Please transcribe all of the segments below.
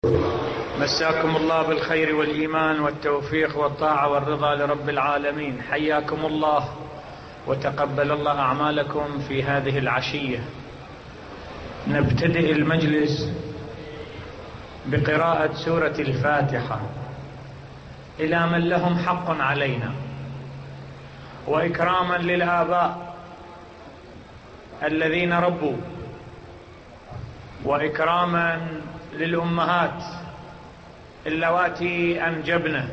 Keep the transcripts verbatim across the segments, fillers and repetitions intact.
مساكم الله بالخير والإيمان والتوفيق والطاعة والرضا لرب العالمين. حياكم الله وتقبل الله أعمالكم في هذه العشية. نبتدئ المجلس بقراءة سورة الفاتحة إلى من لهم حق علينا، وإكراما للآباء الذين ربوا، وإكراما للأمهات اللواتي أنجبن.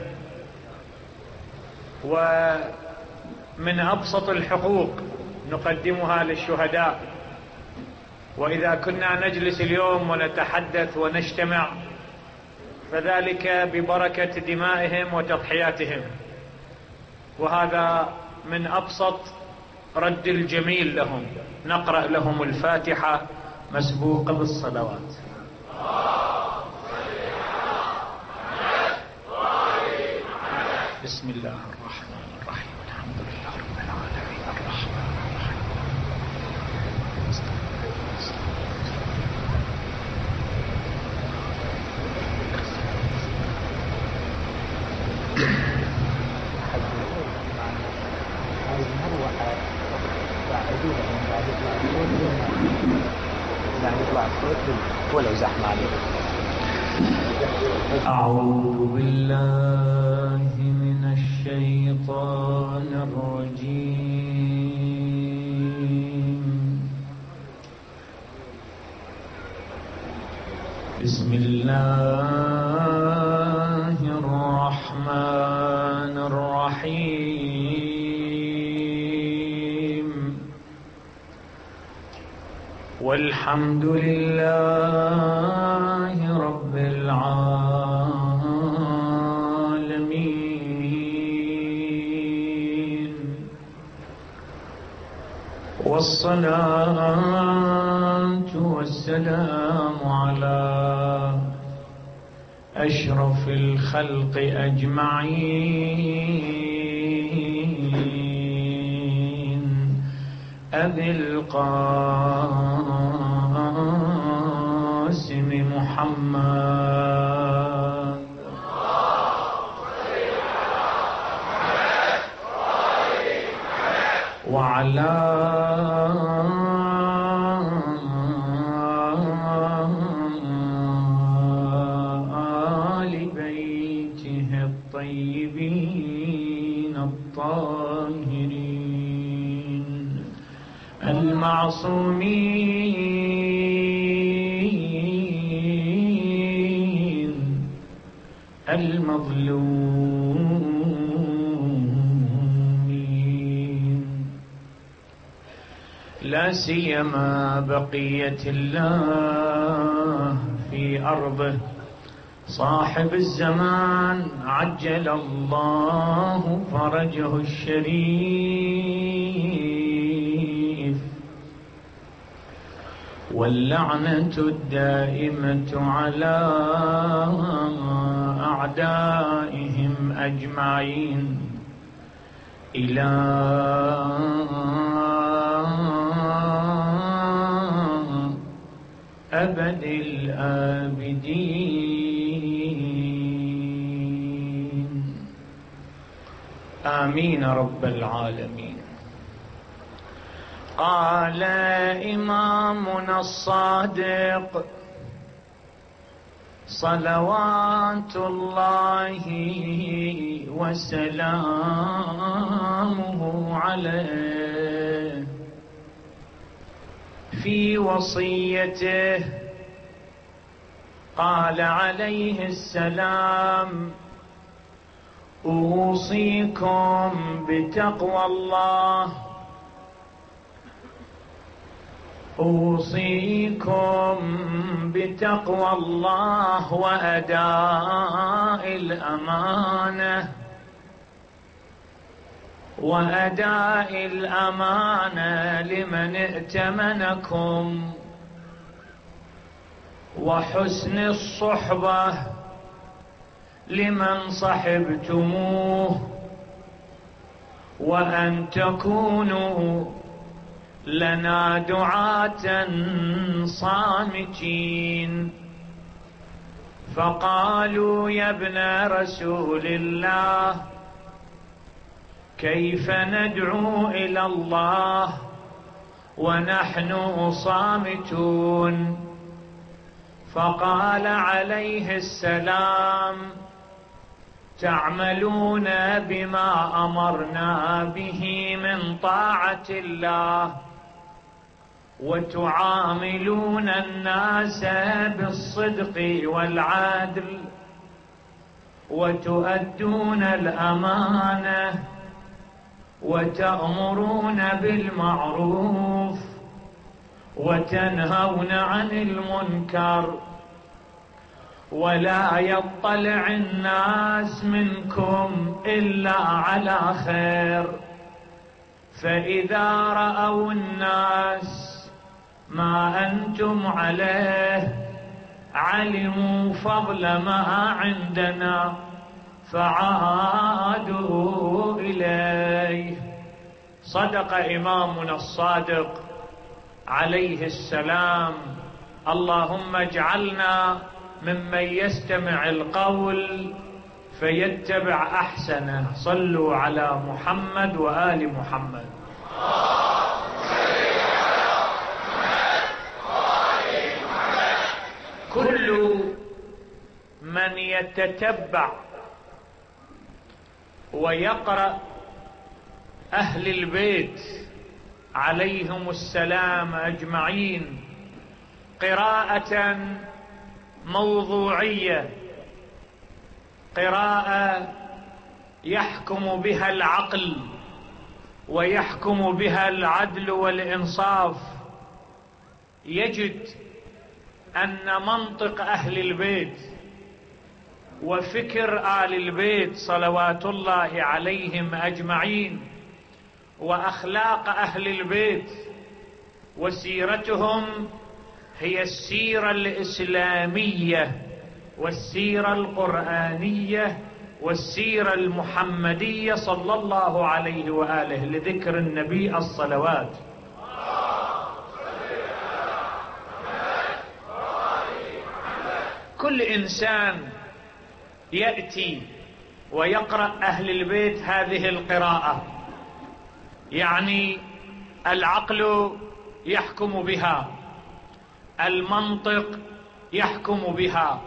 ومن أبسط الحقوق نقدمها للشهداء، وإذا كنا نجلس اليوم ونتحدث ونجتمع فذلك ببركة دمائهم وتضحياتهم، وهذا من أبسط رد الجميل لهم. نقرأ لهم الفاتحة مسبوقة بالصلوات. بسم الله الرحمن الرحيم. الحمد لله رب العالمين الرحمن الرحيم. ولو زحمة عليك. أعوذ بالله من الشيطان الرجيم. بسم الله الرحمن الرحيم. والحمد لله رب العالمين، والصلاة والسلام على أشرف الخلق أجمعين، أبي القاسم محمد وعلى آل بيته الطيبين الطاهرين المعصومين المظلومين، لا سيما بقية الله في أرضه، صاحب الزمان عجل الله فرجه الشريف، واللعنة الدائمة على أعدائهم أجمعين إلى أبد الآبدين. آمين رب العالمين. قال إمامنا الصادق صلوات الله وسلامه عليه في وصيته، قال عليه السلام: أوصيكم بتقوى الله، أوصيكم بتقوى الله وأداء الأمانة، وأداء الأمانة لمن ائتمنكم، وحسن الصحبة لمن صحبتموه، وأن تكونوا لنا دعاة صامتين، فقالوا يا ابن رسول الله كيف ندعو إلى الله ونحن صامتون؟ فقال عليه السلام تعملون بما أمرنا به من طاعة الله وتعاملون الناس بالصدق والعدل وتؤدون الأمانة وتأمرون بالمعروف وتنهون عن المنكر ولا يطلع الناس منكم إلا على خير، فإذا رأوا الناس ما أنتم عليه علموا فضل ما عندنا فعادوا إليه. صدق إمامنا الصادق عليه السلام. اللهم اجعلنا ممن يستمع القول فيتبع أحسنه. صلوا على محمد وآل محمد. كل من يتتبع ويقرأ أهل البيت عليهم السلام أجمعين قراءة موضوعية، قراءة يحكم بها العقل ويحكم بها العدل والإنصاف، يجد أن منطق أهل البيت وفكر آل البيت صلوات الله عليهم أجمعين وأخلاق أهل البيت وسيرتهم هي السيرة الإسلامية والسيرة القرآنية والسيرة المحمدية صلى الله عليه وآله، لذكر النبي الصلوات. كل إنسان يأتي ويقرأ أهل البيت هذه القراءة، يعني العقل يحكم بها، المنطق يحكم بها،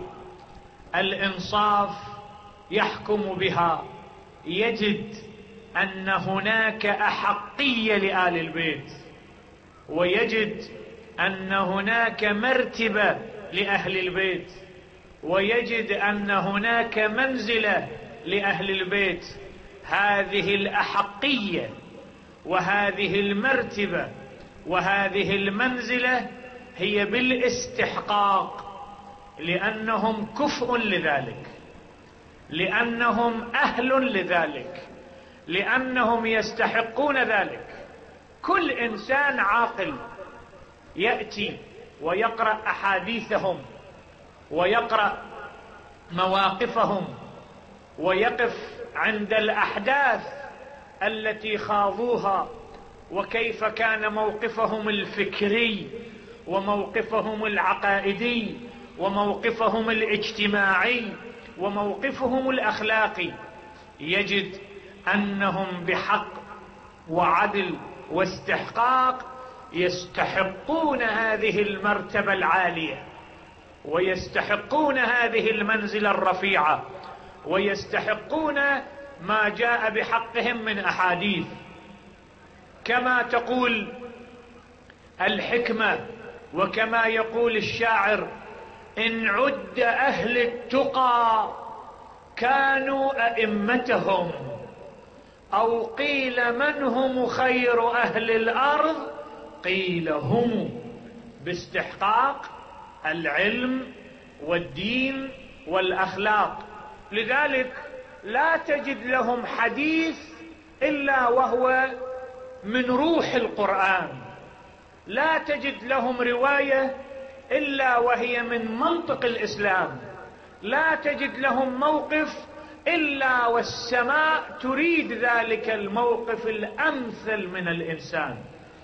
الإنصاف يحكم بها، يجد أن هناك أحقية لآل البيت، ويجد أن هناك مرتبة لأهل البيت، ويجد أن هناك منزلة لأهل البيت. هذه الأحقية وهذه المرتبة وهذه المنزلة هي بالاستحقاق، لأنهم كفء لذلك، لأنهم أهل لذلك، لأنهم يستحقون ذلك. كل إنسان عاقل يأتي ويقرأ أحاديثهم ويقرأ مواقفهم ويقف عند الأحداث التي خاضوها وكيف كان موقفهم الفكري وموقفهم العقائدي وموقفهم الاجتماعي وموقفهم الأخلاقي، يجد أنهم بحق وعدل واستحقاق يستحقون هذه المرتبة العالية ويستحقون هذه المنزلة الرفيعة ويستحقون ما جاء بحقهم من أحاديث. كما تقول الحكمة وكما يقول الشاعر: إن عد أهل التقى كانوا أئمتهم، أو قيل من هم خير أهل الأرض قيل هم، باستحقاق العلم والدين والأخلاق. لذلك لا تجد لهم حديث إلا وهو من روح القرآن، لا تجد لهم رواية إلا وهي من منطق الإسلام، لا تجد لهم موقف إلا والسماء تريد ذلك الموقف الأمثل من الإنسان.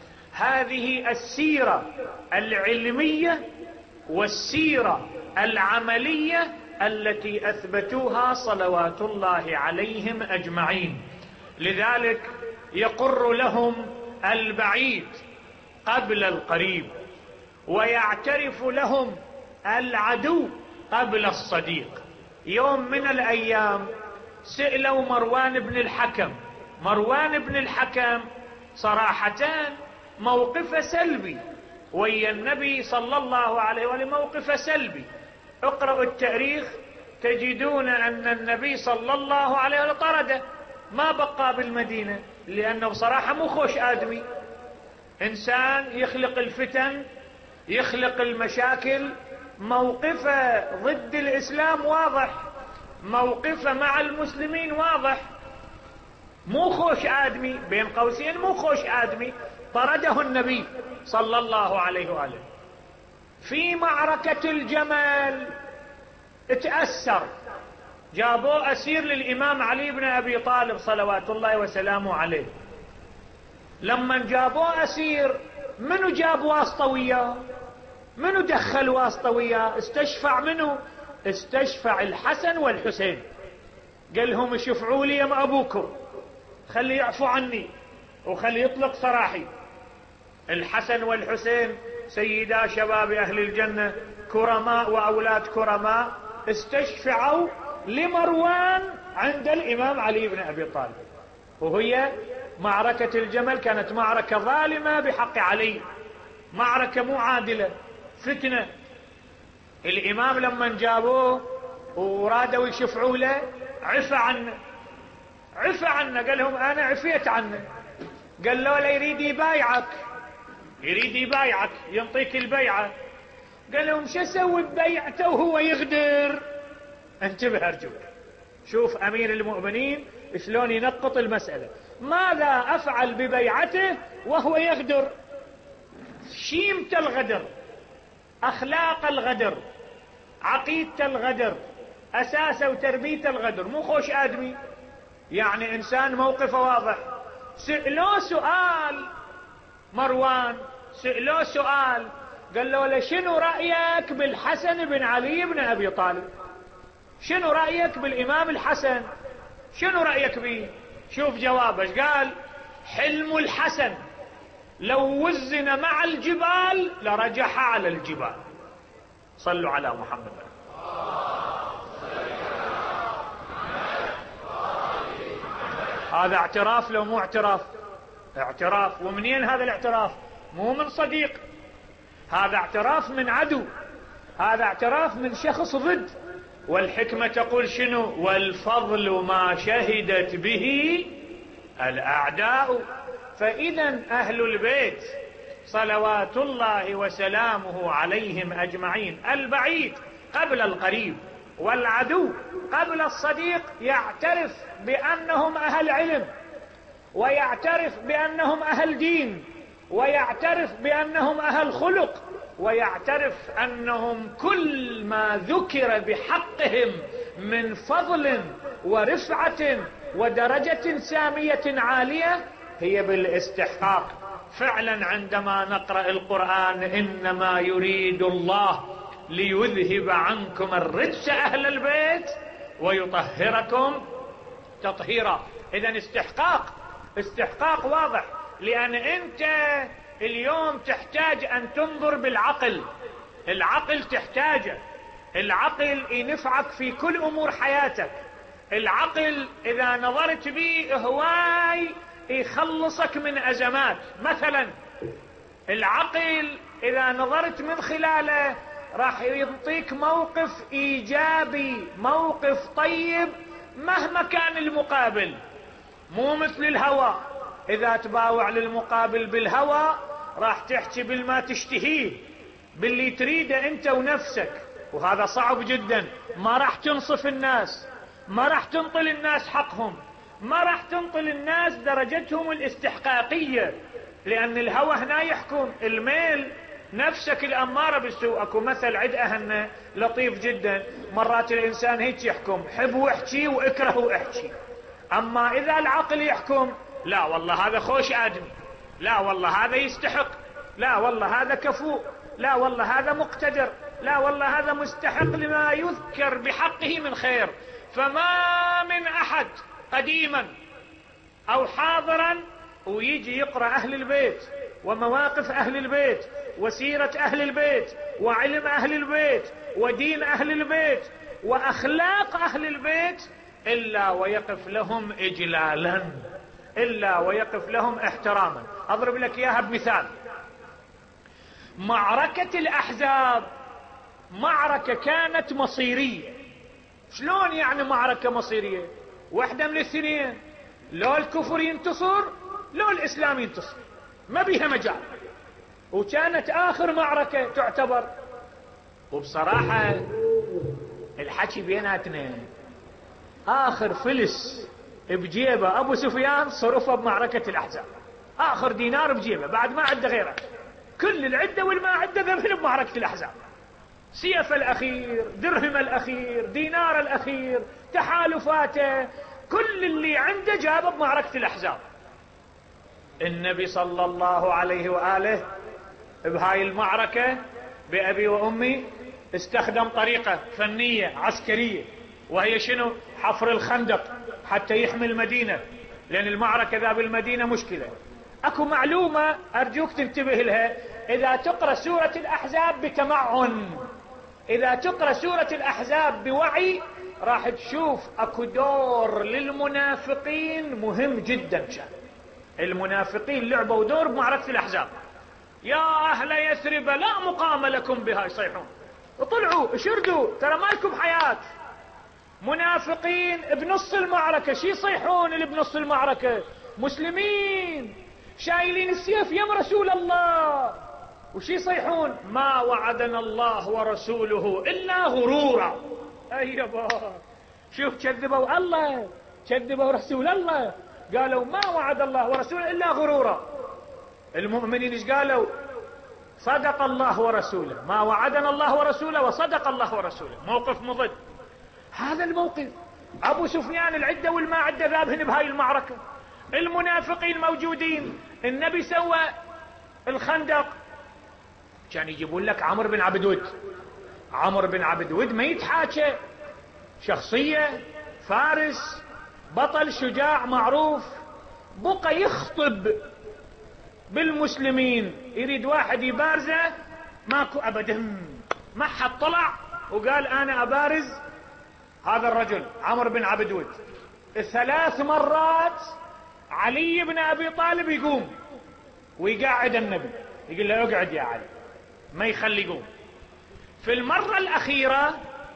هذه السيرة العلمية والسيرة العملية التي أثبتوها صلوات الله عليهم أجمعين. لذلك يقر لهم البعيد قبل القريب، ويعترف لهم العدو قبل الصديق. يوم من الأيام سئلوا مروان بن الحكم، مروان بن الحكم صراحة موقف سلبي ويا النبي صلى الله عليه وسلم، موقف سلبي. اقرأوا التاريخ تجدون أن النبي صلى الله عليه وسلم طرده، ما بقى بالمدينة، لأنه بصراحة مو خوش آدمي، إنسان يخلق الفتن، يخلق المشاكل، موقفه ضد الإسلام واضح، موقفه مع المسلمين واضح، مو خوش آدمي، بين قوسين مو خوش آدمي. طرده النبي صلى الله عليه وآله. في معركة الجمل اتأثر، جابوه أسير للإمام علي بن أبي طالب صلوات الله وسلامه عليه. لما جابوه أسير، منو جاب واسطة وياه؟ منو دخل واسطة وياه؟ استشفع منو؟ استشفع الحسن والحسين، قال لهم اشفعوا لي يم أبوكم، خلي يعفو عني وخلي يطلق سراحي. الحسن والحسين سيدا شباب أهل الجنة، كرماء وأولاد كرماء، استشفعوا لمروان عند الإمام علي بن أبي طالب. وهي معركة الجمل كانت معركة ظالمة بحق علي، معركة مو عادلة، فتنة. الإمام لما جابوه ورادوا يشفعوا له عفى عنه، عفى عنه، قال لهم أنا عفيت عنه. قال له لا يريد يبايعك، يريد يبايعك ينطيك البيعة. قال لهم شو اسوي ببيعته وهو يغدر؟ انتبه أرجوك، شوف أمير المؤمنين شلون ينقط المسألة. ماذا أفعل ببيعته وهو يغدر؟ شيمة الغدر، أخلاق الغدر، عقيدة الغدر، أساسه وتربية الغدر، مو خوش آدمي، يعني إنسان موقفه واضح. سألوه سؤال مروان، سألوه سؤال، قال له شنو رأيك بالحسن بن علي بن أبي طالب؟ شنو رأيك بالإمام الحسن؟ شنو رأيك به؟ شوف جوابه، قال حلم الحسن لو وزن مع الجبال لرجح على الجبال. صلوا على محمد. هذا اعتراف لو مو اعتراف؟ اعتراف. ومنين هذا الاعتراف؟ مو من صديق، هذا اعتراف من عدو، هذا اعتراف من شخص ضد. والحكمة تقول شنو؟ والفضل ما شهدت به الأعداء. فإذا أهل البيت صلوات الله وسلامه عليهم أجمعين، البعيد قبل القريب والعدو قبل الصديق، يعترف بأنهم أهل علم، ويعترف بأنهم أهل دين، ويعترف بأنهم أهل خلق، ويعترف أنهم كل ما ذكر بحقهم من فضل ورفعة ودرجة سامية عالية هي بالاستحقاق. فعلا عندما نقرأ القرآن إنما يريد الله ليذهب عنكم الرجس أهل البيت ويطهركم تطهيرا. إذن استحقاق، استحقاق واضح، لأن أنت اليوم تحتاج أن تنظر بالعقل، العقل تحتاجه، العقل ينفعك في كل أمور حياتك، العقل إذا نظرت به هواي يخلصك من أزمات. مثلا العقل إذا نظرت من خلاله راح يعطيك موقف إيجابي، موقف طيب مهما كان المقابل، مو مثل الهوى، إذا تباوع للمقابل بالهوى راح تحكي بالما تشتهيه، باللي تريده أنت ونفسك، وهذا صعب جدا. ما راح تنصف الناس، ما راح تنطل الناس حقهم، ما راح تنطل الناس درجتهم الاستحقاقية، لأن الهوى هنا يحكم، الميل نفسك الأمارة بالسوء. أكو مثل عد أهلنا لطيف جدا، مرات الإنسان هيك يحكم، حب واحكي واكره واحكي. أما إذا العقل يحكم، لا والله هذا خوش آدمي، لا والله هذا يستحق، لا والله هذا كفو، لا والله هذا مقتدر، لا والله هذا مستحق لما يذكر بحقه من خير. فما من أحد قديما أو حاضرا ويجي يقرأ أهل البيت ومواقف أهل البيت وسيرة أهل البيت وعلم أهل البيت ودين أهل البيت وأخلاق أهل البيت إلا ويقف لهم إجلالا، إلا ويقف لهم احتراما. أضرب لك إياها بمثال. معركة الأحزاب معركة كانت مصيرية. شلون يعني معركة مصيرية؟ واحدة من الاثنين، لو الكفر ينتصر لو الإسلام ينتصر، ما بيها مجال. وكانت آخر معركة تعتبر. وبصراحة الحكي بيناتنا آخر فلس بجيبه أبو سفيان صرفه بمعركة الأحزاب، آخر دينار بجيبه بعد ما عده غيره، كل العدة والما عده ذبحن بمعركة الأحزاب. سيف الأخير، درهم الأخير، دينار الأخير، تحالفاته، كل اللي عنده جابه بمعركة الأحزاب. النبي صلى الله عليه وآله بهاي المعركة بأبي وأمي استخدم طريقة فنية عسكرية، وهي شنو؟ حفر الخندق حتى يحمي المدينة، لأن المعركة ذا بالمدينة مشكلة. أكو معلومة أرجوك تنتبه لها. إذا تقرأ سورة الأحزاب بتمعن، إذا تقرأ سورة الأحزاب بوعي، راح تشوف أكو دور للمنافقين مهم جدا. كان المنافقين لعبوا دور بمعركة الأحزاب. يا أهل يثرب لا مقام لكم بها، يصيحون وطلعوا شردوا ترى ما لكم حياة. منافقين بنص المعركة شي يصيحون؟ اللي بنص المعركة مسلمين شايلين السيف يم رسول الله، وشي يصيحون؟ ما وعدنا الله ورسوله إلا غرورا. أيبا شوف، كذبوا الله، كذبوا رسول الله، قالوا ما وعد الله ورسوله إلا غرورا. المؤمنين ايش قالوا؟ صدق الله ورسوله، ما وعدنا الله ورسوله وصدق الله ورسوله. موقف مضد. هذا الموقف. أبو سفيان العدة والما عدة ذابهن بهاي المعركة، المنافقين موجودين. النبي سوى الخندق، كان يجيبون لك عمرو بن عبد ود. عمرو بن عبد ود ما يتحاكى، شخصية، فارس، بطل شجاع معروف، بقى يخطب بالمسلمين، يريد واحد يبارزه، ماكو أبدا. ما حد طلع وقال أنا أبارز هذا الرجل عمرو بن عبد ود. ثلاث مرات علي بن أبي طالب يقوم ويقعد النبي، يقول له اقعد يا علي، ما يخلي يقوم. في المرة الأخيرة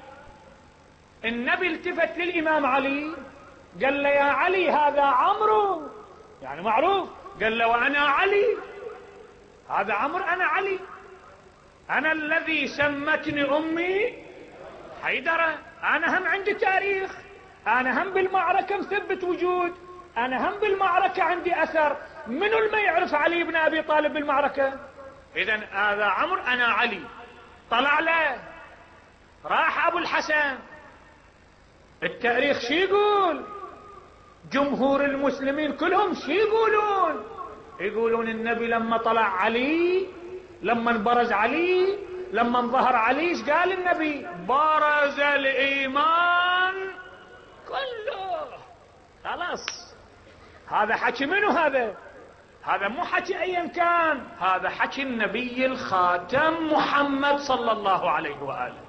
النبي التفت للإمام علي قال له يا علي هذا عمرو، يعني معروف، قال له وأنا علي، هذا عمرو أنا علي، أنا الذي سمتني أمي حيدرة، أنا هم عندي تاريخ، أنا هم بالمعركة مثبت وجود، أنا هم بالمعركة عندي أثر. منو اللي ما يعرف علي بن أبي طالب بالمعركة؟ إذن هذا عمرو أنا علي. طلع له، راح أبو الحسن. التاريخ شي يقول؟ جمهور المسلمين كلهم شي يقولون؟ يقولون النبي لما طلع علي، لما انبرز علي، لما انظهر علي، ايش قال النبي؟ برز الإيمان كله. خلاص، هذا حكي منو هذا؟ هذا مو حكي أيا كان، هذا حكي النبي الخاتم محمد صلى الله عليه وآله.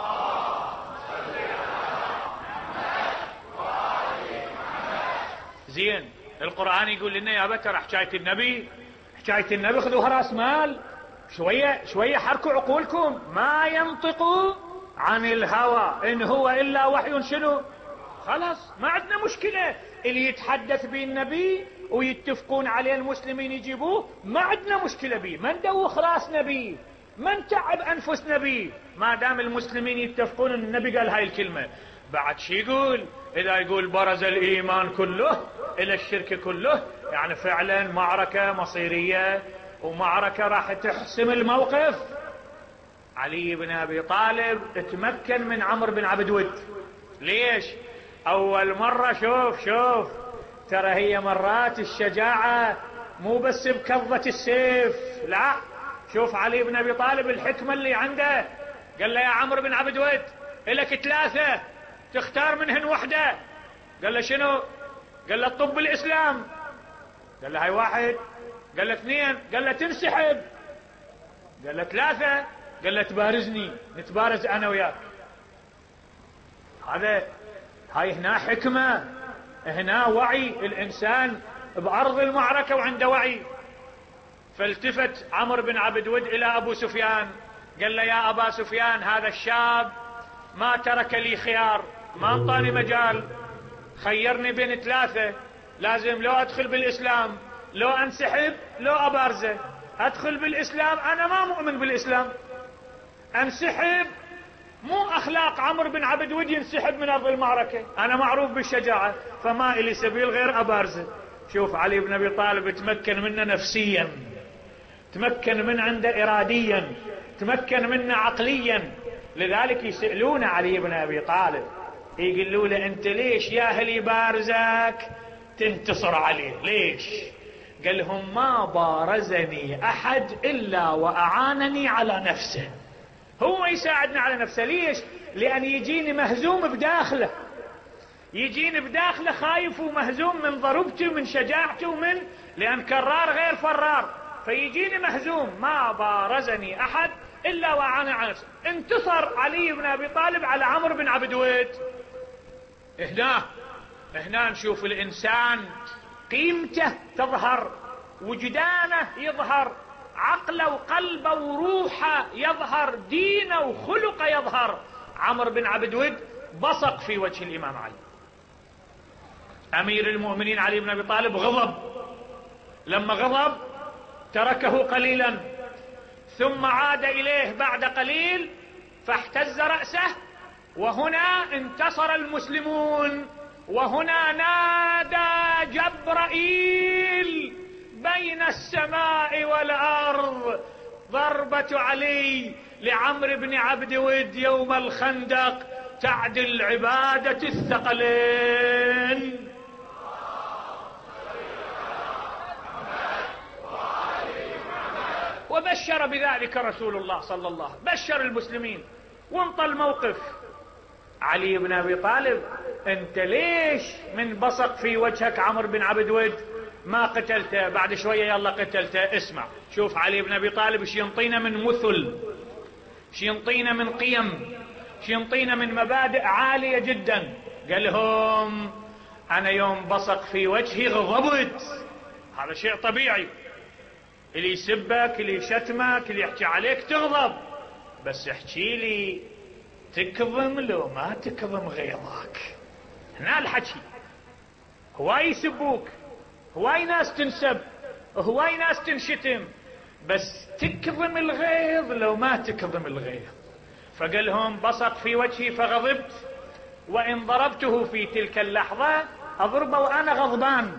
زين، القرآن يقول لنا يا بكر حكاية النبي، حكاية النبي خذوها راس مال، شوية شوية حركوا عقولكم. ما ينطقوا عن الهوى إن هو إلا وحي شنو؟ خلاص ما عندنا مشكلة. اللي يتحدث به النبي ويتفقون عليه المسلمين يجيبوه، ما عندنا مشكلة به، ما ندوخ راس نبي، ما نتعب أنفس نبي، ما دام المسلمين يتفقون أن النبي قال هاي الكلمة. بعد شي يقول؟ إذا يقول برز الإيمان كله إلى الشرك كله، يعني فعلا معركة مصيرية ومعركة راح تحسم الموقف. علي بن أبي طالب اتمكن من عمرو بن عبد ود. ليش؟ أول مرة، شوف شوف ترى هي مرات الشجاعة مو بس بكظة السيف، لا، شوف علي بن أبي طالب الحكمة اللي عنده. قال له يا عمرو بن عبد ود لك ثلاثة تختار منهن وحدة. قال له شنو؟ قال له طب الإسلام. قال له هاي واحد. قال له اثنين. قال له تنسحب. قال له ثلاثة. قال له تبارزني نتبارز أنا وياك. هذا هاي هنا حكمة، هنا وعي الإنسان بأرض المعركة وعنده وعي. فالتفت عمرو بن عبد ود إلى أبو سفيان قال له يا أبا سفيان هذا الشاب ما ترك لي خيار، ما انطاني مجال، خيرني بين ثلاثة، لازم لو أدخل بالإسلام لو أنسحب لو أبارزه. أدخل بالإسلام أنا ما مؤمن بالإسلام، أنسحب مو أخلاق عمرو بن عبد ود ينسحب من أرض المعركة، أنا معروف بالشجاعة فما إلي سبيل غير أبارزه. شوف علي بن أبي طالب تمكن منه نفسيا، تمكن من عنده إراديا، تمكن منه عقليا. لذلك يسألون علي بن أبي طالب يقولوا له أنت ليش يا أهل يبارزك تنتصر عليه ليش؟ قال لهم ما بارزني أحد إلا وأعانني على نفسه، هو يساعدني على نفسه. ليش؟ لأن يجيني مهزوم بداخله، يجيني بداخله خايف ومهزوم من ضربته ومن شجاعته ومن لأن كرار غير فرار، فيجيني مهزوم. ما بارزني أحد إلا وأعانني على نفسه. انتصر علي بن أبي طالب على عمرو بن عبد ود. هنا هنا نشوف الإنسان قيمته تظهر، وجدانه يظهر، عقله وقلبه وروحه يظهر، دينه وخلقه يظهر. عمرو بن عبد ود بصق في وجه الإمام علي. أمير المؤمنين علي بن أبي طالب غضب، لما غضب تركه قليلا ثم عاد إليه بعد قليل فاحتز رأسه. وهنا انتصر المسلمون، وهنا نادى جبرائيل بين السماء والأرض ضربة علي لعمرو بن عبد ود يوم الخندق تعدل عبادة الثقلين. وبشر بذلك رسول الله صلى الله عليه وسلم، بشر المسلمين وانطى الموقف. علي بن أبي طالب انت ليش من بصق في وجهك عمرو بن عبد ود ما قتلته؟ بعد شوية يلا قتلته. اسمع شوف علي بن أبي طالب ايش ينطينا من مثل، ايش ينطينا من قيم، ايش ينطينا من مبادئ عالية جدا. قال لهم انا يوم بصق في وجهي غضبت، هذا شيء طبيعي، اللي يسبك اللي يشتمك اللي يحكي عليك تغضب، بس احكي لي تكظم لو ما تكظم غيظك. هنا الحكي. هواي يسبوك، هواي ناس تنسب، هواي ناس تنشتم، بس تكظم الغيظ لو ما تكظم الغيظ. فقال لهم بصق في وجهي فغضبت، وإن ضربته في تلك اللحظة أضربه وأنا غضبان،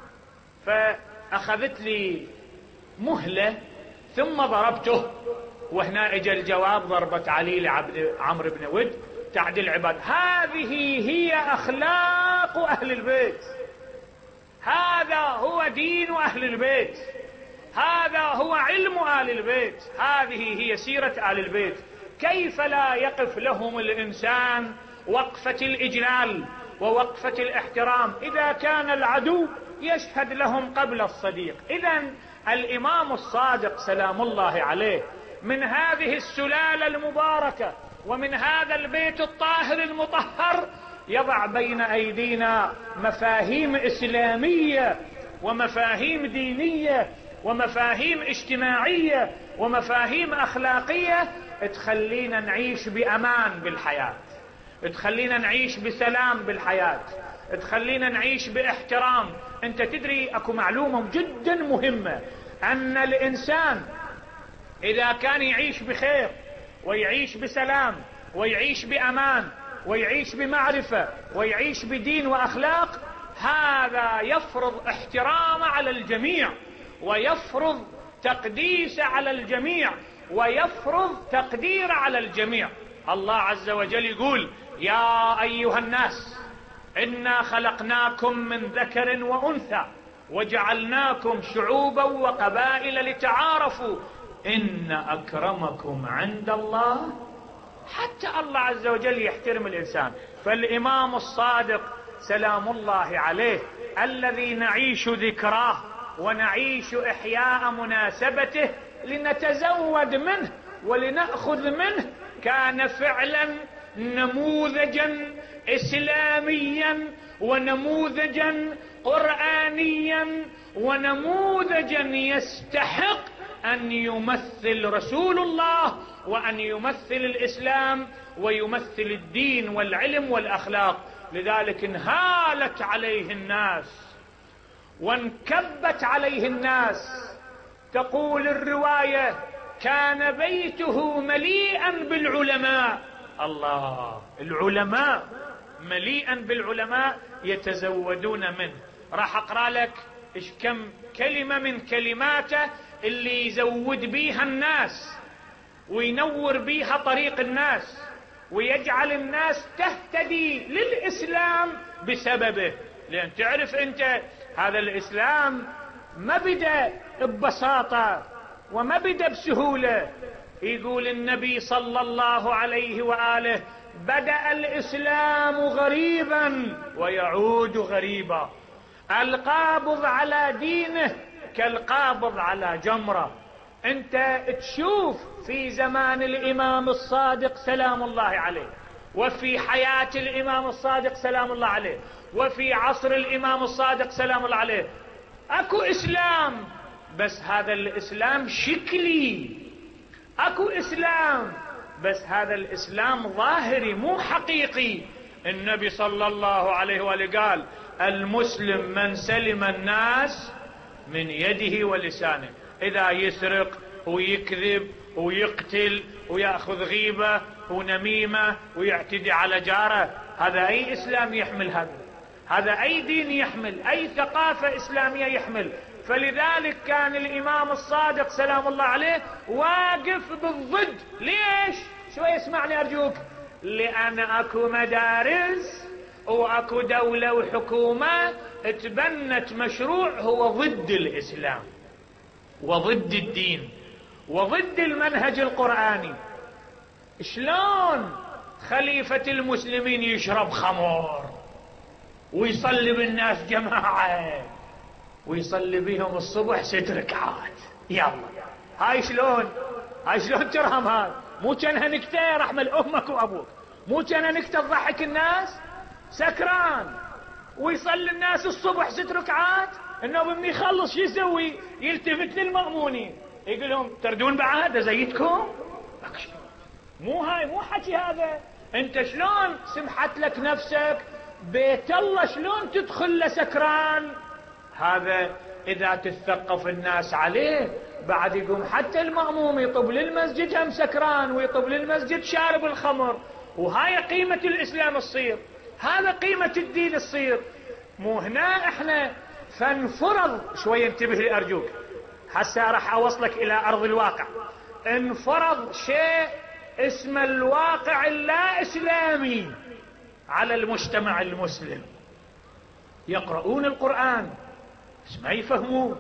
فأخذت لي مهلة ثم ضربته. وهنا اجى الجواب ضربة علي لعبد عمرو بن ود تعدل العباد. هذه هي أخلاق أهل البيت، هذا هو دين أهل البيت، هذا هو علم آل البيت، هذه هي سيرة آل البيت. كيف لا يقف لهم الإنسان وقفة الإجلال ووقفة الاحترام إذا كان العدو يشهد لهم قبل الصديق؟ إذن الإمام الصادق سلام الله عليه من هذه السلالة المباركة ومن هذا البيت الطاهر المطهر يضع بين أيدينا مفاهيم إسلامية ومفاهيم دينية ومفاهيم اجتماعية ومفاهيم أخلاقية تخلينا نعيش بأمان بالحياة، تخلينا نعيش بسلام بالحياة، تخلينا نعيش باحترام. انت تدري اكو معلومة جدا مهمة، ان الانسان اذا كان يعيش بخير ويعيش بسلام ويعيش بامان ويعيش بمعرفة ويعيش بدين واخلاق، هذا يفرض احترام على الجميع ويفرض تقديس على الجميع ويفرض تقدير على الجميع. الله عز وجل يقول يا ايها الناس إنا خلقناكم من ذكر وأنثى وجعلناكم شعوبا وقبائل لتعارفوا إن أكرمكم عند الله حتى الله عز وجل يحترم الإنسان. فالإمام الصادق سلام الله عليه الذي نعيش ذكراه ونعيش إحياء مناسبته لنتزود منه ولنأخذ منه، كان فعلا نموذجا إسلاميا ونموذجا قرآنيا ونموذجا يستحق أن يمثل رسول الله وأن يمثل الإسلام ويمثل الدين والعلم والأخلاق. لذلك انهالت عليه الناس وانكبت عليه الناس. تقول الرواية كان بيته مليئا بالعلماء. الله، العلماء مليئا بالعلماء يتزودون منه. راح اقرأ لك ايش كم كلمة من كلماته اللي يزود بيها الناس وينور بيها طريق الناس ويجعل الناس تهتدي للإسلام بسببه. لأن تعرف أنت هذا الإسلام ما بدأ ببساطة وما بدأ بسهولة. يقول النبي صلى الله عليه وآله بدأ الإسلام غريبا ويعود غريبا. القابض على دينه كالقابض على جمرة. انت تشوف في زمان الإمام الصادق سلام الله عليه وفي حياة الإمام الصادق سلام الله عليه وفي عصر الإمام الصادق سلام الله عليه اكو إسلام، بس هذا الإسلام شكلي. اكو إسلام بس هذا الإسلام ظاهري مو حقيقي. النبي صلى الله عليه وآله قال المسلم من سلم الناس من يده ولسانه. إذا يسرق ويكذب ويقتل ويأخذ غيبة ونميمة ويعتدي على جاره، هذا أي إسلام يحمل؟ هذا هذا أي دين يحمل؟ أي ثقافة إسلامية يحمل؟ فلذلك كان الإمام الصادق سلام الله عليه واقف بالضد. ليش؟ شوي اسمعني أرجوك. لأن أكو مدارس وأكو دولة وحكومة تبنت مشروع هو ضد الإسلام وضد الدين وضد المنهج القرآني. شلون خليفة المسلمين يشرب خمر ويصلي بالناس جماعة ويصلي بهم الصبح ست ركعات؟ يلا، هاي شلون هاي شلون ترهم؟ هاي مو كانها نكتة رحمة أمك وأبوك، مو كانها نكتة تضحك الناس؟ سكران ويصلي الناس الصبح ست ركعات، انه من يخلص شو يسوي؟ يلتفت للمأمونين يقول لهم تردون بعد زيتكم؟ مو هاي مو حكي هذا. انت شلون سمحت لك نفسك بيت الله شلون تدخل لسكران؟ هذا اذا تثقف الناس عليه بعد يقوم حتى المأموم يطب للمسجد هم سكران ويطب للمسجد شارب الخمر. وهاي قيمة الإسلام الصير، هذا قيمة الدين الصير. مو هنا احنا فانفرض شوي، انتبه لي أرجوك، هسه راح أوصلك إلى أرض الواقع. انفرض شيء اسمه الواقع اللا إسلامي على المجتمع المسلم. يقرؤون القرآن بس ما يفهمون،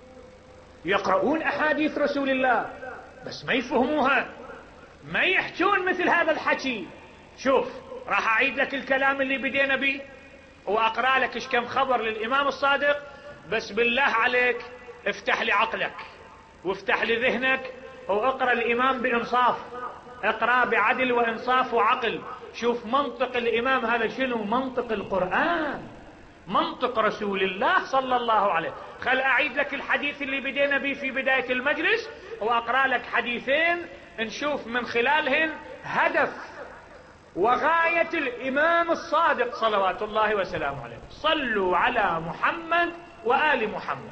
يقرؤون أحاديث رسول الله بس ما يفهموها، ما يحجون مثل هذا الحكي. شوف، راح أعيد لك الكلام اللي بدينا به وأقرأ لك إيش كم خبر للإمام الصادق، بس بالله عليك افتح لي عقلك وافتح لي ذهنك واقرأ الإمام بإنصاف، اقرأ بعدل وإنصاف وعقل. شوف منطق الإمام هذا شنو؟ منطق القرآن، منطق رسول الله صلى الله عليه. خل أعيد لك الحديث اللي بدينا به في بداية المجلس وأقرأ لك حديثين نشوف من خلالهن هدف وغاية الإمام الصادق صلوات الله وسلامه عليه. صلوا على محمد وآل محمد.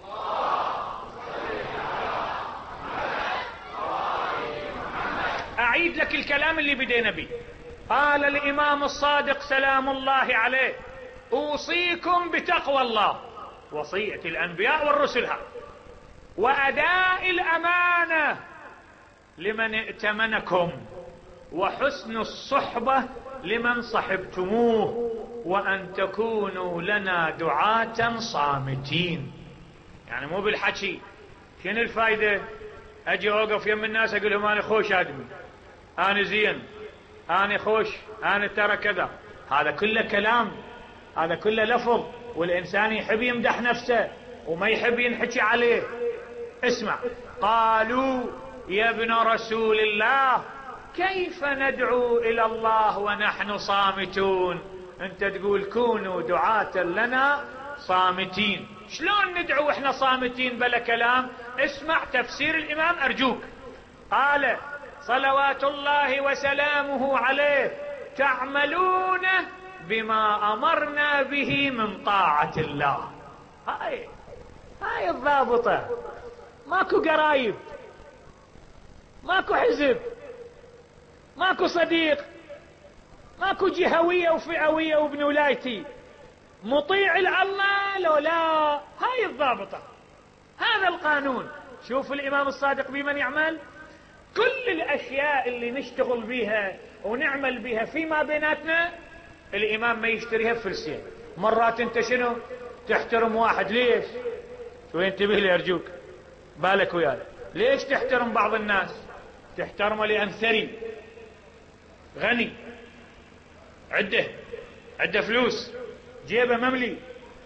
أعيد لك الكلام اللي بدينا به. قال الإمام الصادق سلام الله عليه أوصيكم بتقوى الله، وصية الأنبياء والرسل، وأداء الأمانة لمن ائتمنكم، وحسن الصحبة لمن صحبتموه، وأن تكونوا لنا دعاة صامتين. يعني مو بالحكي. شنو الفايدة؟ أجي أوقف يم الناس أقول لهم أنا خوش آدمي، أنا زين، أنا خوش، أنا ترى كذا. هذا كله كلام، هذا كله لفظ، والإنسان يحب يمدح نفسه وما يحب ينحكي عليه. اسمع، قالوا يا ابن رسول الله كيف ندعو إلى الله ونحن صامتون؟ أنت تقول كونوا دعاة لنا صامتين، شلون ندعو إحنا صامتين بلا كلام؟ اسمع تفسير الإمام أرجوك. قال صلوات الله وسلامه عليه تعملون بما أمرنا به من طاعة الله. هاي هاي الضابطة، ماكو قرايب، ماكو حزب، ماكو صديق، ماكو جهوية وفئوية وابن ولايتي، مطيع الله لو لا. هاي الضابطة، هذا القانون. شوف الإمام الصادق بمن يعمل. كل الأشياء اللي نشتغل بها ونعمل بها فيما بيناتنا الإمام ما يشتريها بفلسين. مرات انت شنو تحترم واحد، ليش؟ شو انتبه لي أرجوك، بالك وياي. ليش تحترم بعض الناس؟ تحترمه لأن ثري غني، عنده عنده فلوس، جيبه مملي،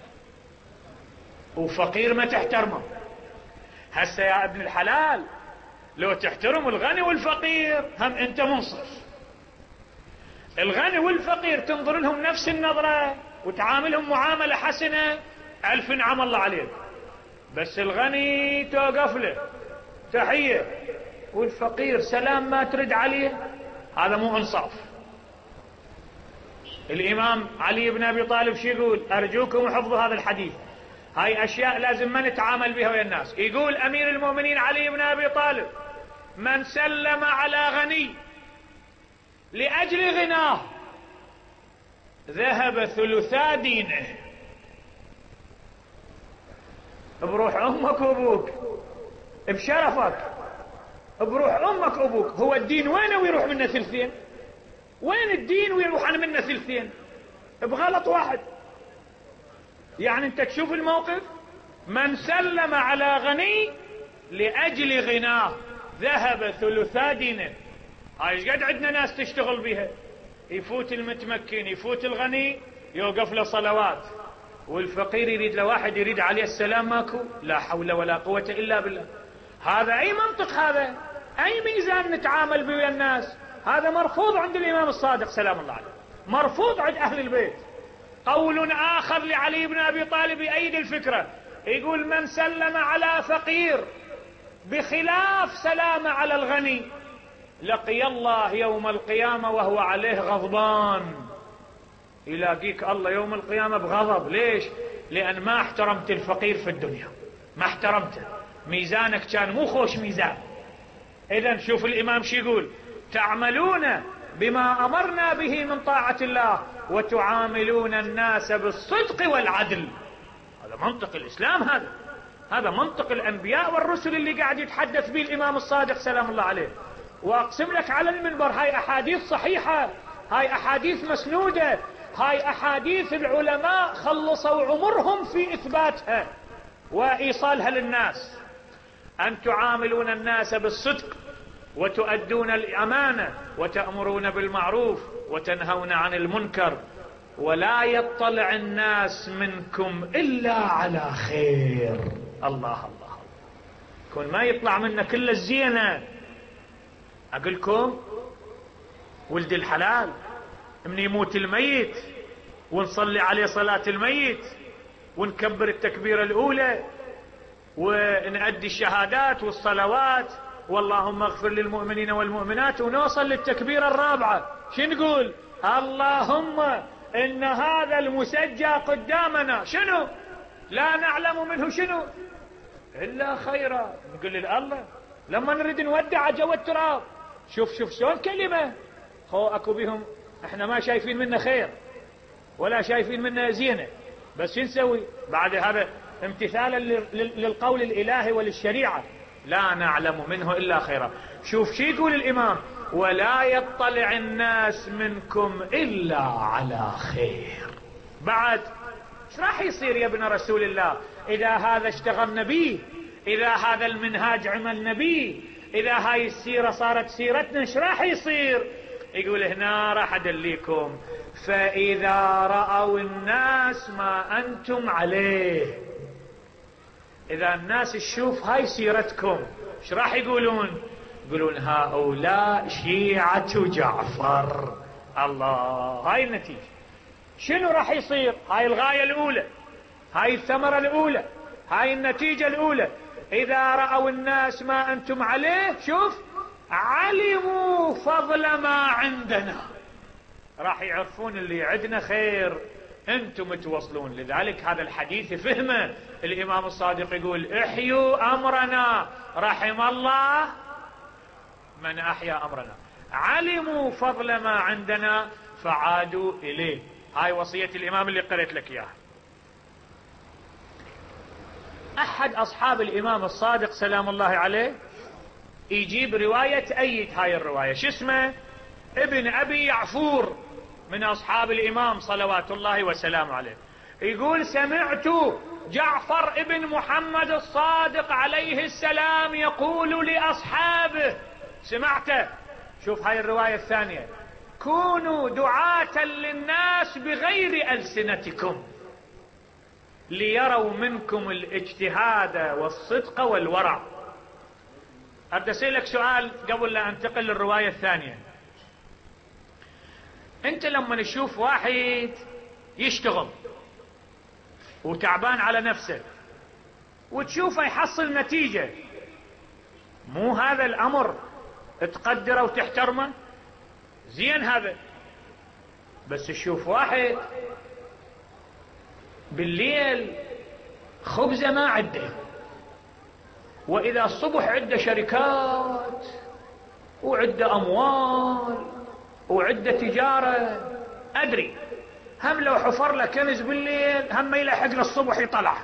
وفقير ما تحترمه. هسه يا ابن الحلال لو تحترم الغني والفقير هم انت منصف. الغني والفقير تنظر لهم نفس النظرة وتعاملهم معاملة حسنة، ألف نعم الله عليك. بس الغني توقف له تحية، والفقير سلام ما ترد عليه، هذا مو انصاف. الإمام علي بن أبي طالب شو يقول؟ أرجوكم حفظوا هذا الحديث، هاي أشياء لازم ما نتعامل بها ويا الناس. يقول أمير المؤمنين علي بن أبي طالب من سلم على غني لأجل غناه ذهب ثلثا دينه. بروح أمك وأبوك، بشرفك، بروح أمك وأبوك. هو الدين وينه ويروح منه ثلثين؟ وين الدين ويروح منه ثلثين؟ بغلط واحد. يعني انت تشوف الموقف، من سلم على غني لأجل غناه ذهب ثلثا دينه. هاي ايش قد عندنا ناس تشتغل بها، يفوت المتمكن يفوت الغني يوقف له صلوات، والفقير يريد له واحد يريد عليه السلام ماكو. لا حول ولا قوة إلا بالله. هذا أي منطق؟ هذا أي ميزان نتعامل به الناس؟ هذا مرفوض عند الإمام الصادق سلام الله عليه، مرفوض عند أهل البيت. قول آخر لعلي بن أبي طالب يؤيد الفكرة، يقول من سلم على فقير بخلاف سلام على الغني لقي الله يوم القيامة وهو عليه غضبان. يلاقيك الله يوم القيامة بغضب. ليش؟ لأن ما احترمت الفقير في الدنيا، ما احترمته، ميزانك كان مو خوش ميزان. إذن شوف الإمام شو يقول، تعملون بما أمرنا به من طاعة الله وتعاملون الناس بالصدق والعدل. هذا منطق الإسلام، هذا هذا منطق الأنبياء والرسل اللي قاعد يتحدث به الإمام الصادق سلام الله عليه. وأقسم لك على المنبر هاي أحاديث صحيحة، هاي أحاديث مسنودة، هاي أحاديث العلماء خلصوا عمرهم في إثباتها وإيصالها للناس. أن تعاملون الناس بالصدق وتؤدون الأمانة وتأمرون بالمعروف وتنهون عن المنكر، ولا يطلع الناس منكم إلا على خير. الله الله، كون ما يطلع منا كل الزينة. أقولكم ولد الحلال من يموت الميت ونصلي عليه صلاة الميت ونكبر التكبيرة الأولى ونأدي الشهادات والصلوات واللهم اغفر للمؤمنين والمؤمنات، ونوصل للتكبيرة الرابعة شو نقول؟ اللهم إن هذا المسجى قدامنا شنو؟ لا نعلم منه شنو إلا خيرا. نقول لله لما نريد نودع جو التراب، شوف شوف شلون كلمة، خو أكو بهم احنا ما شايفين منه خير ولا شايفين منه زينة، بس شو نسوي بعد هذا؟ امتثالا للقول الإلهي وللشريعة، لا نعلم منه إلا خيرا. شوف شو يقول الإمام، ولا يطلع الناس منكم إلا على خير. بعد ايش راح يصير يا ابن رسول الله إذا هذا اشتغلنا به، إذا هذا المنهاج عملنا به، إذا هاي السيرة صارت سيرتنا، ايش راح يصير؟ يقول هنا راح ادليكم. فاذا رأوا الناس ما انتم عليه، اذا الناس تشوف هاي سيرتكم ايش راح يقولون؟ يقولون هؤلاء شيعة جعفر. الله، هاي النتيجة. شنو راح يصير؟ هاي الغاية الاولى، هاي الثمرة الاولى، هاي النتيجة الاولى. اذا رأوا الناس ما انتم عليه، شوف، علموا فضل ما عندنا، راح يعرفون اللي عندنا خير انتم توصلون. لذلك هذا الحديث فهمه الامام الصادق، يقول احيوا امرنا رحم الله من احيا امرنا. علموا فضل ما عندنا فعادوا اليه. هاي وصية الامام اللي قرأت لك اياها. احد اصحاب الامام الصادق سلام الله عليه يجيب رواية تأيد هاي الرواية. شو اسمه؟ ابن ابي يعفور من اصحاب الامام صلوات الله وسلامه عليه. يقول سمعت جعفر ابن محمد الصادق عليه السلام يقول لاصحابه، سمعته. شوف هاي الرواية الثانية، كونوا دعاة للناس بغير ألسنتكم ليروا منكم الاجتهاد والصدق والورع. أبدأ أسألك سؤال قبل لا أنتقل للرواية الثانية. أنت لما نشوف واحد يشتغل وتعبان على نفسه وتشوفه يحصل نتيجة، مو هذا الأمر تقدره وتحترمه؟ زين هذا. بس تشوف واحد بالليل خبزة ما عنده، وإذا الصبح عنده شركات وعنده أموال وعنده تجارة، أدري هم لو حفر له كنز بالليل هم ما يلحق للصبح يطلع.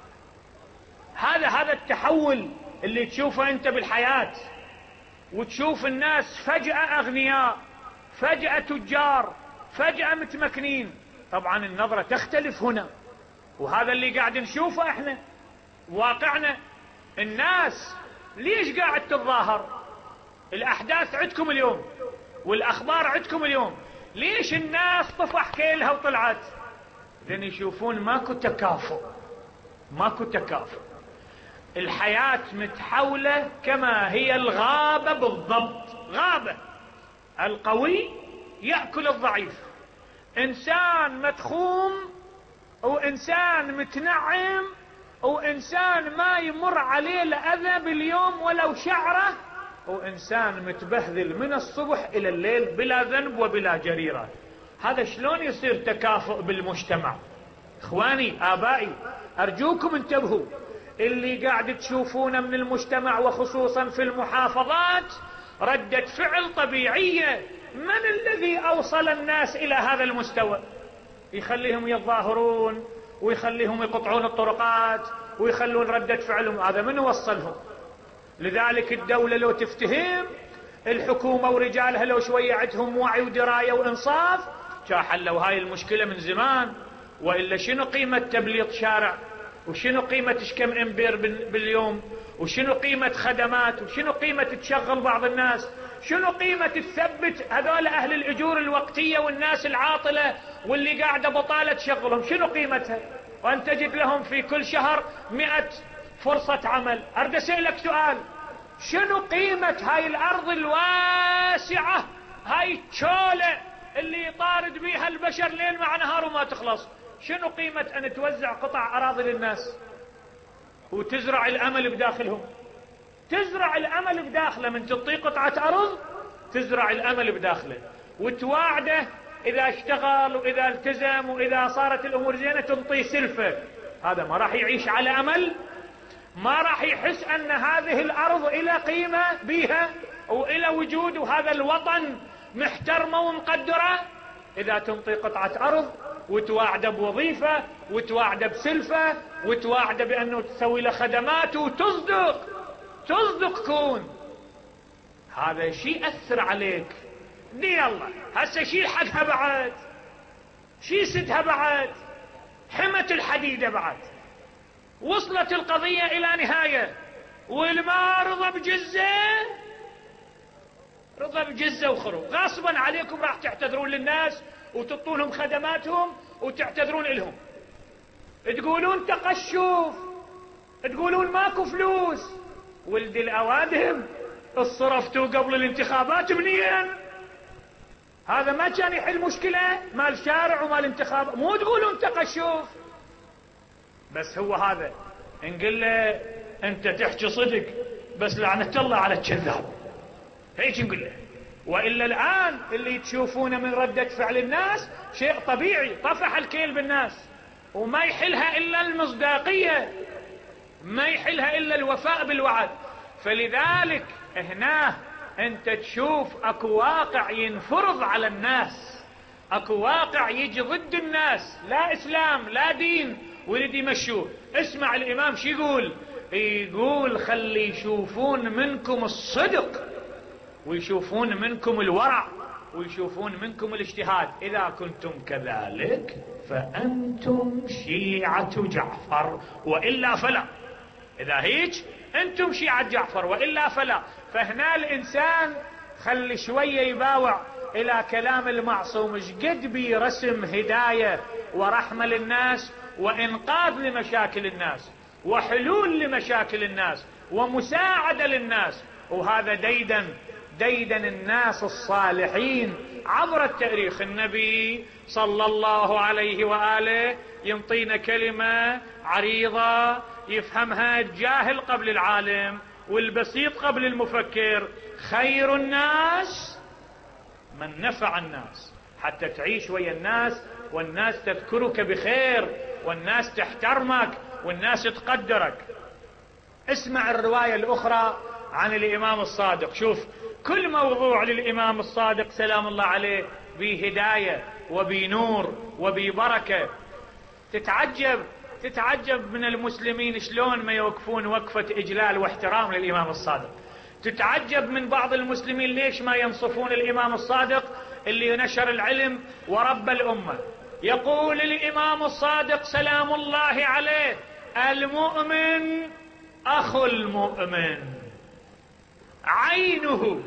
هذا هذا التحول اللي تشوفه أنت بالحياة، وتشوف الناس فجأة أغنياء، فجأة تجار، فجأة متمكنين. طبعا النظرة تختلف هنا، وهذا اللي قاعد نشوفه احنا واقعنا. الناس ليش قاعد تتظاهر؟ الأحداث عندكم اليوم والأخبار عندكم اليوم. ليش الناس طفح كيلها وطلعت؟ لأن يشوفون ماكو تكافؤ، ماكو تكافؤ. الحياة متحولة كما هي الغابة بالضبط. غابة، القوي يأكل الضعيف، إنسان مدخوم وإنسان متنعم وإنسان ما يمر عليه لأذى باليوم ولو شعره، وإنسان متبهذل من الصبح إلى الليل بلا ذنب وبلا جريرة. هذا شلون يصير تكافؤ بالمجتمع؟ إخواني آبائي أرجوكم انتبهوا. اللي قاعد تشوفونه من المجتمع وخصوصا في المحافظات ردة فعل طبيعية. من الذي أوصل الناس إلى هذا المستوى؟ يخليهم يتظاهرون ويخليهم يقطعون الطرقات ويخلون ردة فعلهم. هذا من وصلهم؟ لذلك الدولة لو تفتهم، الحكومة ورجالها لو شوية عندهم وعي ودراية وإنصاف، كان حلوا هاي المشكلة من زمان. وإلا شنو قيمة تبليط شارع؟ وشنو قيمة تشكم امبير باليوم؟ وشنو قيمة خدمات؟ وشنو قيمة تشغل بعض الناس؟ شنو قيمة تثبت هذول أهل الأجور الوقتية والناس العاطلة واللي قاعدة بطالة تشغلهم؟ شنو قيمتها؟ وأن تجد لهم في كل شهر مئة فرصة عمل. أريد أسألك سؤال، شنو قيمة هاي الأرض الواسعة، هاي الشولة اللي يطارد بيها البشر ليل مع نهار وما تخلص؟ شنو قيمة أن توزع قطع أراضي للناس وتزرع الأمل بداخلهم؟ تزرع الأمل بداخله، من تعطي قطعة أرض تزرع الأمل بداخله وتواعده إذا اشتغل وإذا التزم وإذا صارت الأمور زينة تنطي سلفة. هذا ما راح يعيش على أمل، ما راح يحس أن هذه الأرض إلى قيمة بيها وإلى وجود وهذا الوطن محترمة ومقدرة. إذا تنطي قطعة أرض وتواعده بوظيفة وتواعده بسلفة وتواعده بأنه تسوي له خدمات وتصدق تصدق كون، هذا شيء أثر عليك. دي الله هسه شيل حقها بعد، شيل سدها بعد، حمت الحديدة بعد، وصلت القضية إلى نهاية، والما رضى بجزة رضا بجزة وخروب، غصبا عليكم راح تعتذرون للناس وتطونهم خدماتهم وتعتذرون لهم، تقولون تقشف، تقولون ماكو فلوس. ولد الأوادم اصرفتوا قبل الانتخابات منين؟ هذا ما كان يحل مشكلة مال شارع ومال انتخاب، مو تقولون تقشف. بس هو هذا نقول له انت تحكي صدق بس لعنة الله على الكذاب، هيك نقول له. وإلا الآن اللي تشوفونه من ردة فعل الناس شيء طبيعي، طفح الكيل بالناس، وما يحلها إلا المصداقية، ما يحلها إلا الوفاء بالوعد. فلذلك هنا انت تشوف اكو واقع ينفرض على الناس، اكو واقع يجي ضد الناس، لا اسلام لا دين، ويريد يمشوه. اسمع الامام شو يقول، يقول خلي يشوفون منكم الصدق ويشوفون منكم الورع ويشوفون منكم الاجتهاد، اذا كنتم كذلك فانتم شيعة جعفر والا فلا. اذا هيك انتم شيعة جعفر والا فلا. فهنا الانسان خلي شوية يباوع الى كلام المعصوم، ايش قد بيرسم هداية ورحمة للناس وانقاذ لمشاكل الناس وحلول لمشاكل الناس ومساعدة للناس. وهذا ديدن ديدن الناس الصالحين عبر التاريخ. النبي صلى الله عليه وآله ينطينا كلمة عريضة يفهمها الجاهل قبل العالم والبسيط قبل المفكر: خير الناس من نفع الناس، حتى تعيش ويا الناس والناس تذكرك بخير والناس تحترمك والناس تقدرك. اسمع الرواية الأخرى عن الإمام الصادق. شوف كل موضوع للإمام الصادق سلام الله عليه بهداية وبنور وببركة. تتعجب تتعجب من المسلمين شلون ما يوقفون وقفة إجلال واحترام للإمام الصادق. تتعجب من بعض المسلمين ليش ما ينصفون الإمام الصادق اللي نشر العلم ورب الأمة. يقول الإمام الصادق سلام الله عليه: المؤمن أخو المؤمن، عينه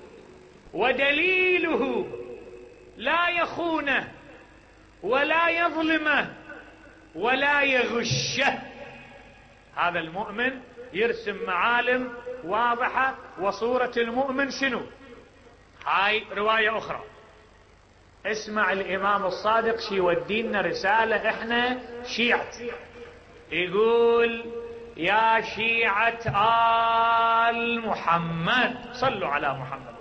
ودليله، لا يخونه ولا يظلمه ولا يغشه. هذا المؤمن يرسم معالم واضحة. وصورة المؤمن شنو؟ هاي رواية أخرى. اسمع الإمام الصادق شي يودينا رسالة احنا شيعة. يقول: يا شيعة آل محمد صلوا على محمد.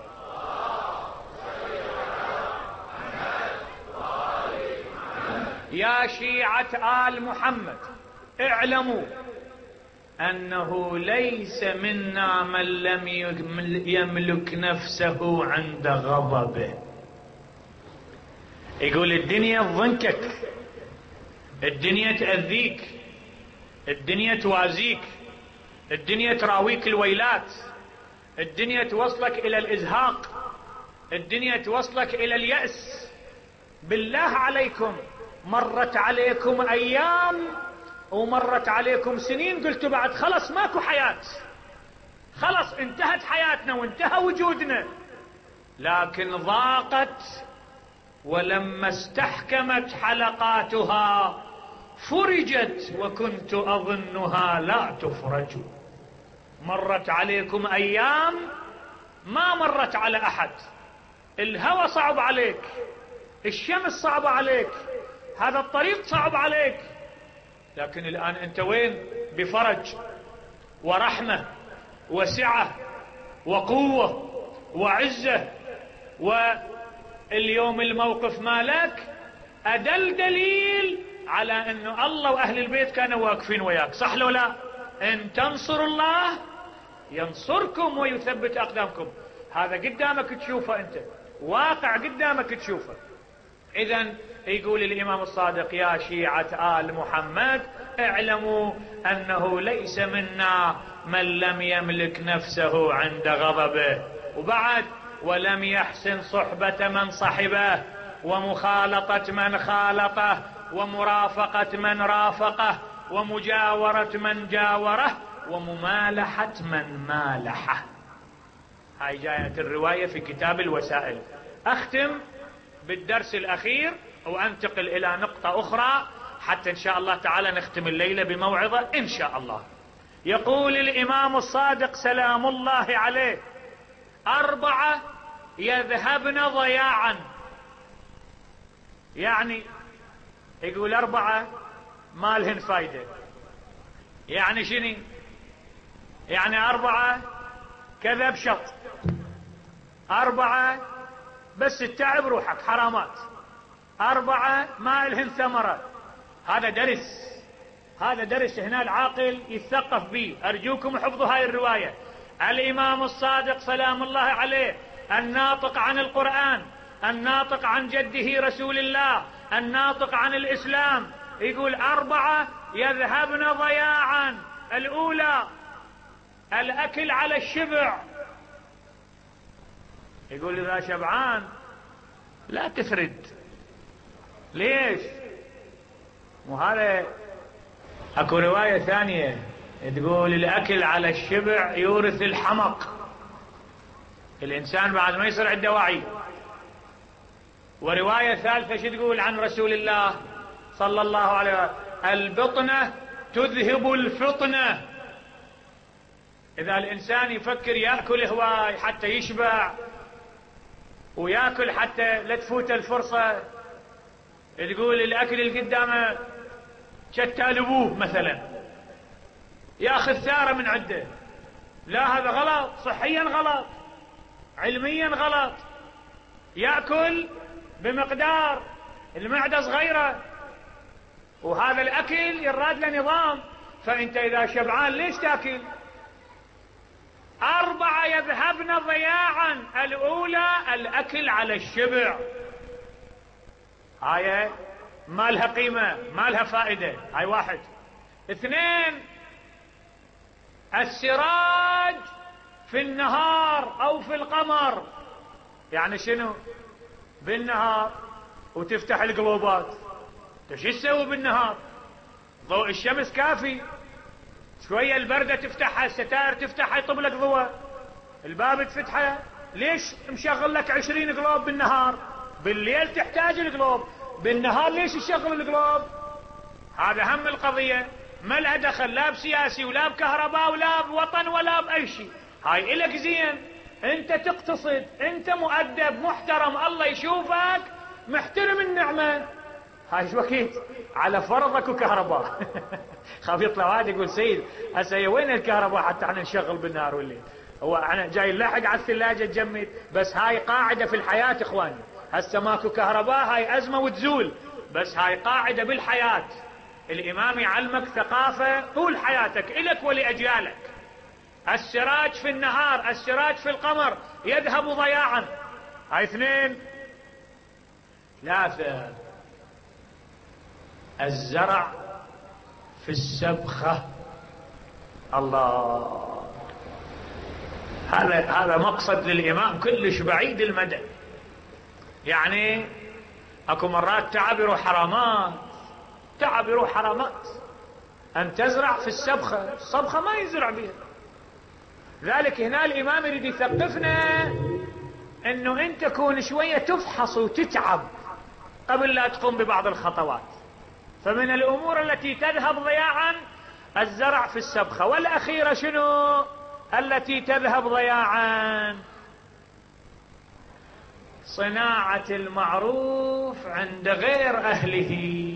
يا شيعة آل محمد اعلموا أنه ليس منا من لم يملك نفسه عند غضبه. يقول الدنيا تضنكك، الدنيا تأذيك، الدنيا توازيك، الدنيا تراويك الويلات، الدنيا توصلك إلى الإزهاق، الدنيا توصلك إلى اليأس. بالله عليكم مرت عليكم أيام ومرت عليكم سنين قلتوا بعد خلص ماكو حياة، خلص انتهت حياتنا وانتهى وجودنا، لكن ضاقت ولما استحكمت حلقاتها فرجت وكنت أظنها لا تفرج. مرت عليكم أيام ما مرت على أحد. الهوى صعب عليك، الشمس صعبة عليك، هذا الطريق صعب عليك، لكن الآن أنت وين؟ بفرج ورحمة وسعة وقوة وعزة. واليوم الموقف مالك أدل دليل على أنه الله وأهل البيت كانوا واقفين وياك، صح لو لا؟ إن تنصروا الله ينصركم ويثبت أقدامكم. هذا قدامك تشوفه، أنت واقع قدامك تشوفه. إذن يقول الإمام الصادق: يا شيعة آل محمد اعلموا أنه ليس منا من لم يملك نفسه عند غضبه، وبعد ولم يحسن صحبة من صحبه ومخالطة من خالطه ومرافقة من رافقه ومجاورة من جاوره وممالحة من مالحه. هاي جاية الرواية في كتاب الوسائل. أختم بالدرس الأخير وأنتقل إلى نقطة أخرى حتى إن شاء الله تعالى نختم الليلة بموعظة إن شاء الله. يقول الإمام الصادق سلام الله عليه: أربعة يذهبن ضياعا. يعني يقول أربعة ما لهن فايدة. يعني شنو؟ يعني أربعة كذب شط، أربعة بس التعب روحك حرامات، أربعة ما لهن ثمرة. هذا درس، هذا درس هنا العاقل يتثقف به. أرجوكم حفظوا هاي الرواية. الإمام الصادق سلام الله عليه الناطق عن القرآن، الناطق عن جده رسول الله، الناطق عن الإسلام، يقول أربعة يذهبن ضياعا. الأولى الأكل على الشبع. يقول إذا شبعان لا تفرد. ليش؟ وهذا اكو رواية ثانية تقول الأكل على الشبع يورث الحمق. الإنسان بعد ما يصير عنده وعي. ورواية ثالثة شو تقول عن رسول الله صلى الله عليه وسلم: البطنة تذهب الفطنة. إذا الإنسان يفكر يأكل هواي حتى يشبع ويأكل حتى لا تفوت الفرصة، تقول الأكل اللي قدامه شتال أبوه مثلا ياخذ ثارة من عنده. لا، هذا غلط، صحيا غلط، علميا غلط. يأكل بمقدار، المعدة صغيرة، وهذا الأكل يراد له نظام. فأنت إذا شبعان ليش تأكل؟ أربعة يذهبن ضياعا. الأولى الأكل على الشبع، هاي ما لها قيمة، ما لها فائدة، هاي واحد. اثنين السراج في النهار أو في القمر. يعني شنو؟ بالنهار وتفتح القلوبات، شو تسوي بالنهار؟ ضوء الشمس كافي، شوية البردة تفتحها، الستائر تفتحها يطب لك ضوء، الباب تفتحه. ليش مشغل لك عشرين قلوب بالنهار؟ بالليل تحتاج القلوب، بالنهار ليش تشغل القلوب؟ هذا هم القضية. ما لها دخل لا بسياسي ولا بكهرباء ولا بوطن ولا بأي شيء. هاي إلك زين، انت تقتصد، انت مؤدب محترم، الله يشوفك محترم النعمة. هاي وقت على فرضك وكهرباء. خاف يطلع واحد يقول سيد هسه وين الكهرباء حتى احنا نشغل بالنهار والليل؟ هو انا جاي نلحق على الثلاجة تجمد؟ بس هاي قاعدة في الحياة اخواني. هسه ماكو كهرباء هاي ازمة وتزول، بس هاي قاعدة بالحياة. الامام يعلمك ثقافة طول حياتك الك ولأجيالك. السراج في النهار، السراج في القمر يذهب ضياعا. هاي اثنين. ثلاثة الزرع في السبخة. الله، هذا هذا مقصد للإمام كلش بعيد المدى. يعني اكو مرات تعبروا حرامات، تعبروا حرامات ان تزرع في السبخة. السبخة ما يزرع بها. ذلك هنا الإمام يريد يثقفنا انه انت كون شوية تفحص وتتعب قبل لا تقوم ببعض الخطوات. فمن الأمور التي تذهب ضياعا الزرع في السبخة. والأخيرة شنو التي تذهب ضياعا؟ صناعة المعروف عند غير أهله.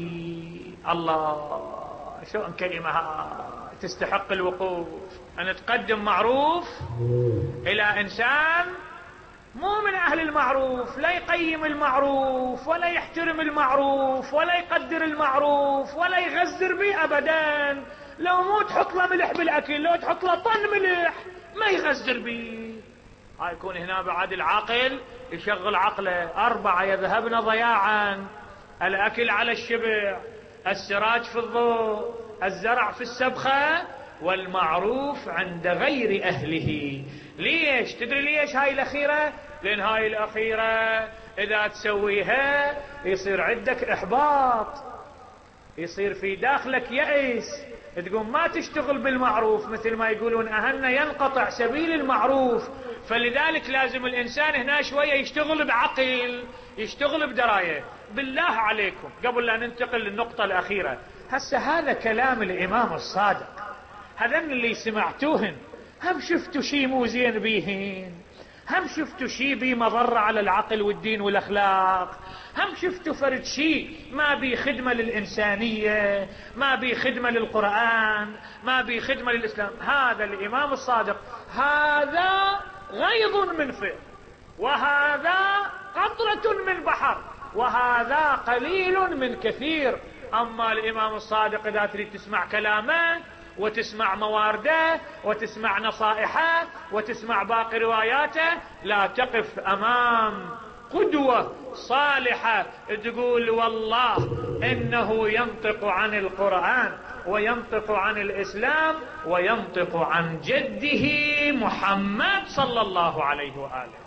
الله، شو كلمة تستحق الوقوف. أن تقدم معروف إلى إنسان مو من أهل المعروف، لا يقيم المعروف ولا يحترم المعروف ولا يقدر المعروف ولا يغزر به أبدا. لو مو تحط له ملح بالأكل، لو تحط له طن ملح ما يغزر به. هاي يكون هنا بعد العاقل يشغل عقله. أربعة يذهبن ضياعا: الأكل على الشبع، السراج في الضوء، الزرع في السبخة، والمعروف عند غير أهله. ليش؟ تدري ليش هاي الأخيرة؟ لأن هاي الأخيرة إذا تسويها يصير عندك إحباط. يصير في داخلك يأس، تقوم ما تشتغل بالمعروف، مثل ما يقولون أهلنا ينقطع سبيل المعروف. فلذلك لازم الإنسان هنا شوية يشتغل بعقل، يشتغل بدراية. بالله عليكم قبل لا ننتقل للنقطة الأخيرة، هسه هذا كلام الإمام الصادق، هذن اللي سمعتوهن هم شفتوا شي مو زين بيهن؟ هم شفتوا شي بي مضرة على العقل والدين والأخلاق؟ هم شفتوا فرد شي ما بي خدمة للإنسانية، ما بي خدمة للقرآن، ما بي خدمة للإسلام؟ هذا الإمام الصادق، هذا غيض من فئ، وهذا قطرة من بحر، وهذا قليل من كثير. أما الإمام الصادق إذا تريد تسمع كلامه وتسمع موارده وتسمع نصائحه وتسمع باقي رواياته، لا تقف أمام قدوة صالحة تقول والله إنه ينطق عن القرآن وينطق عن الإسلام وينطق عن جده محمد صلى الله عليه وآله.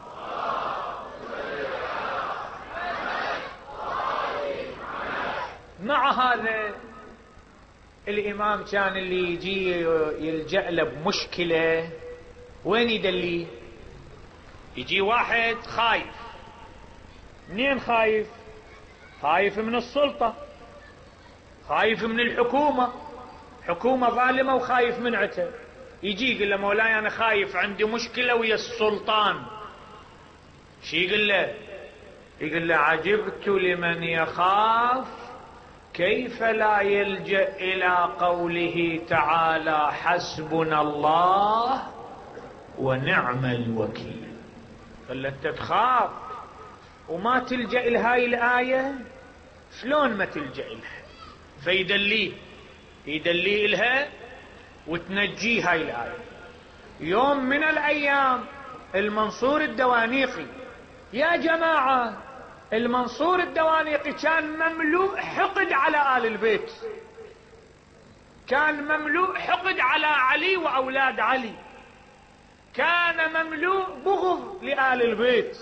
مع هذا الإمام كان اللي يجي يلجأ له بمشكلة وين يدلي؟ يجي واحد خايف. منين خايف؟ خايف من السلطة، خايف من الحكومة، حكومة ظالمة وخايف من عتها. يجي يقول له مولاي أنا خايف، عندي مشكلة ويا السلطان. شي يقول له؟ يقول له عجبت لمن يخاف كيف لا يلجأ إلى قوله تعالى حسبنا الله ونعم الوكيل. قال له أنت تخاف وما تلجأ لهاي الآية؟ شلون ما تلجأ لها؟ فيدليه يدليه لها وتنجيه هاي الآية. يوم من الأيام المنصور الدوانيقي، يا جماعة المنصور الدوانيقي كان مملوء حقد على آل البيت، كان مملوء حقد على علي وأولاد علي، كان مملوء بغض لآل البيت.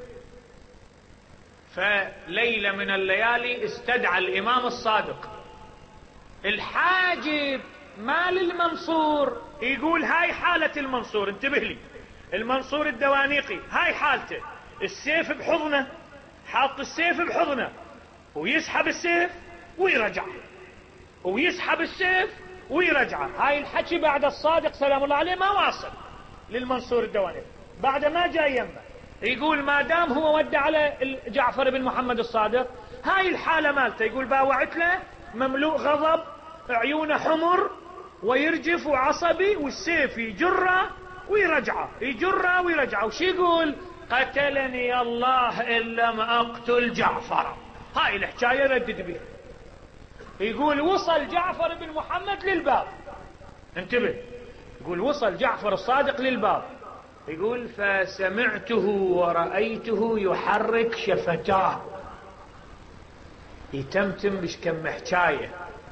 فليلة من الليالي استدعى الإمام الصادق الحاجب مال المنصور، يقول هاي حالة المنصور، انتبه لي، المنصور الدوانيقي هاي حالته، السيف بحضنه، حاط السيف بحضنه ويسحب السيف ويرجع ويسحب السيف ويرجع. هاي الحكي بعد الصادق سلام الله عليه ما واصل للمنصور الدوانيقي، بعد ما جاء يمه. يقول ما دام هو ودى على جعفر بن محمد الصادق هاي الحالة مالته، يقول باوعت له مملوء غضب، عيونه حمر ويرجف وعصبي، والسيف يجره ويرجعه يجره ويرجعه. وش يقول؟ قتلني الله إن لم أقتل جعفر. هاي الحكاية ردد بها. يقول وصل جعفر بن محمد للباب، انتبه، يقول وصل جعفر الصادق للباب، يقول فسمعته ورأيته يحرك شفتاه، يتمتم بش كم حكاية.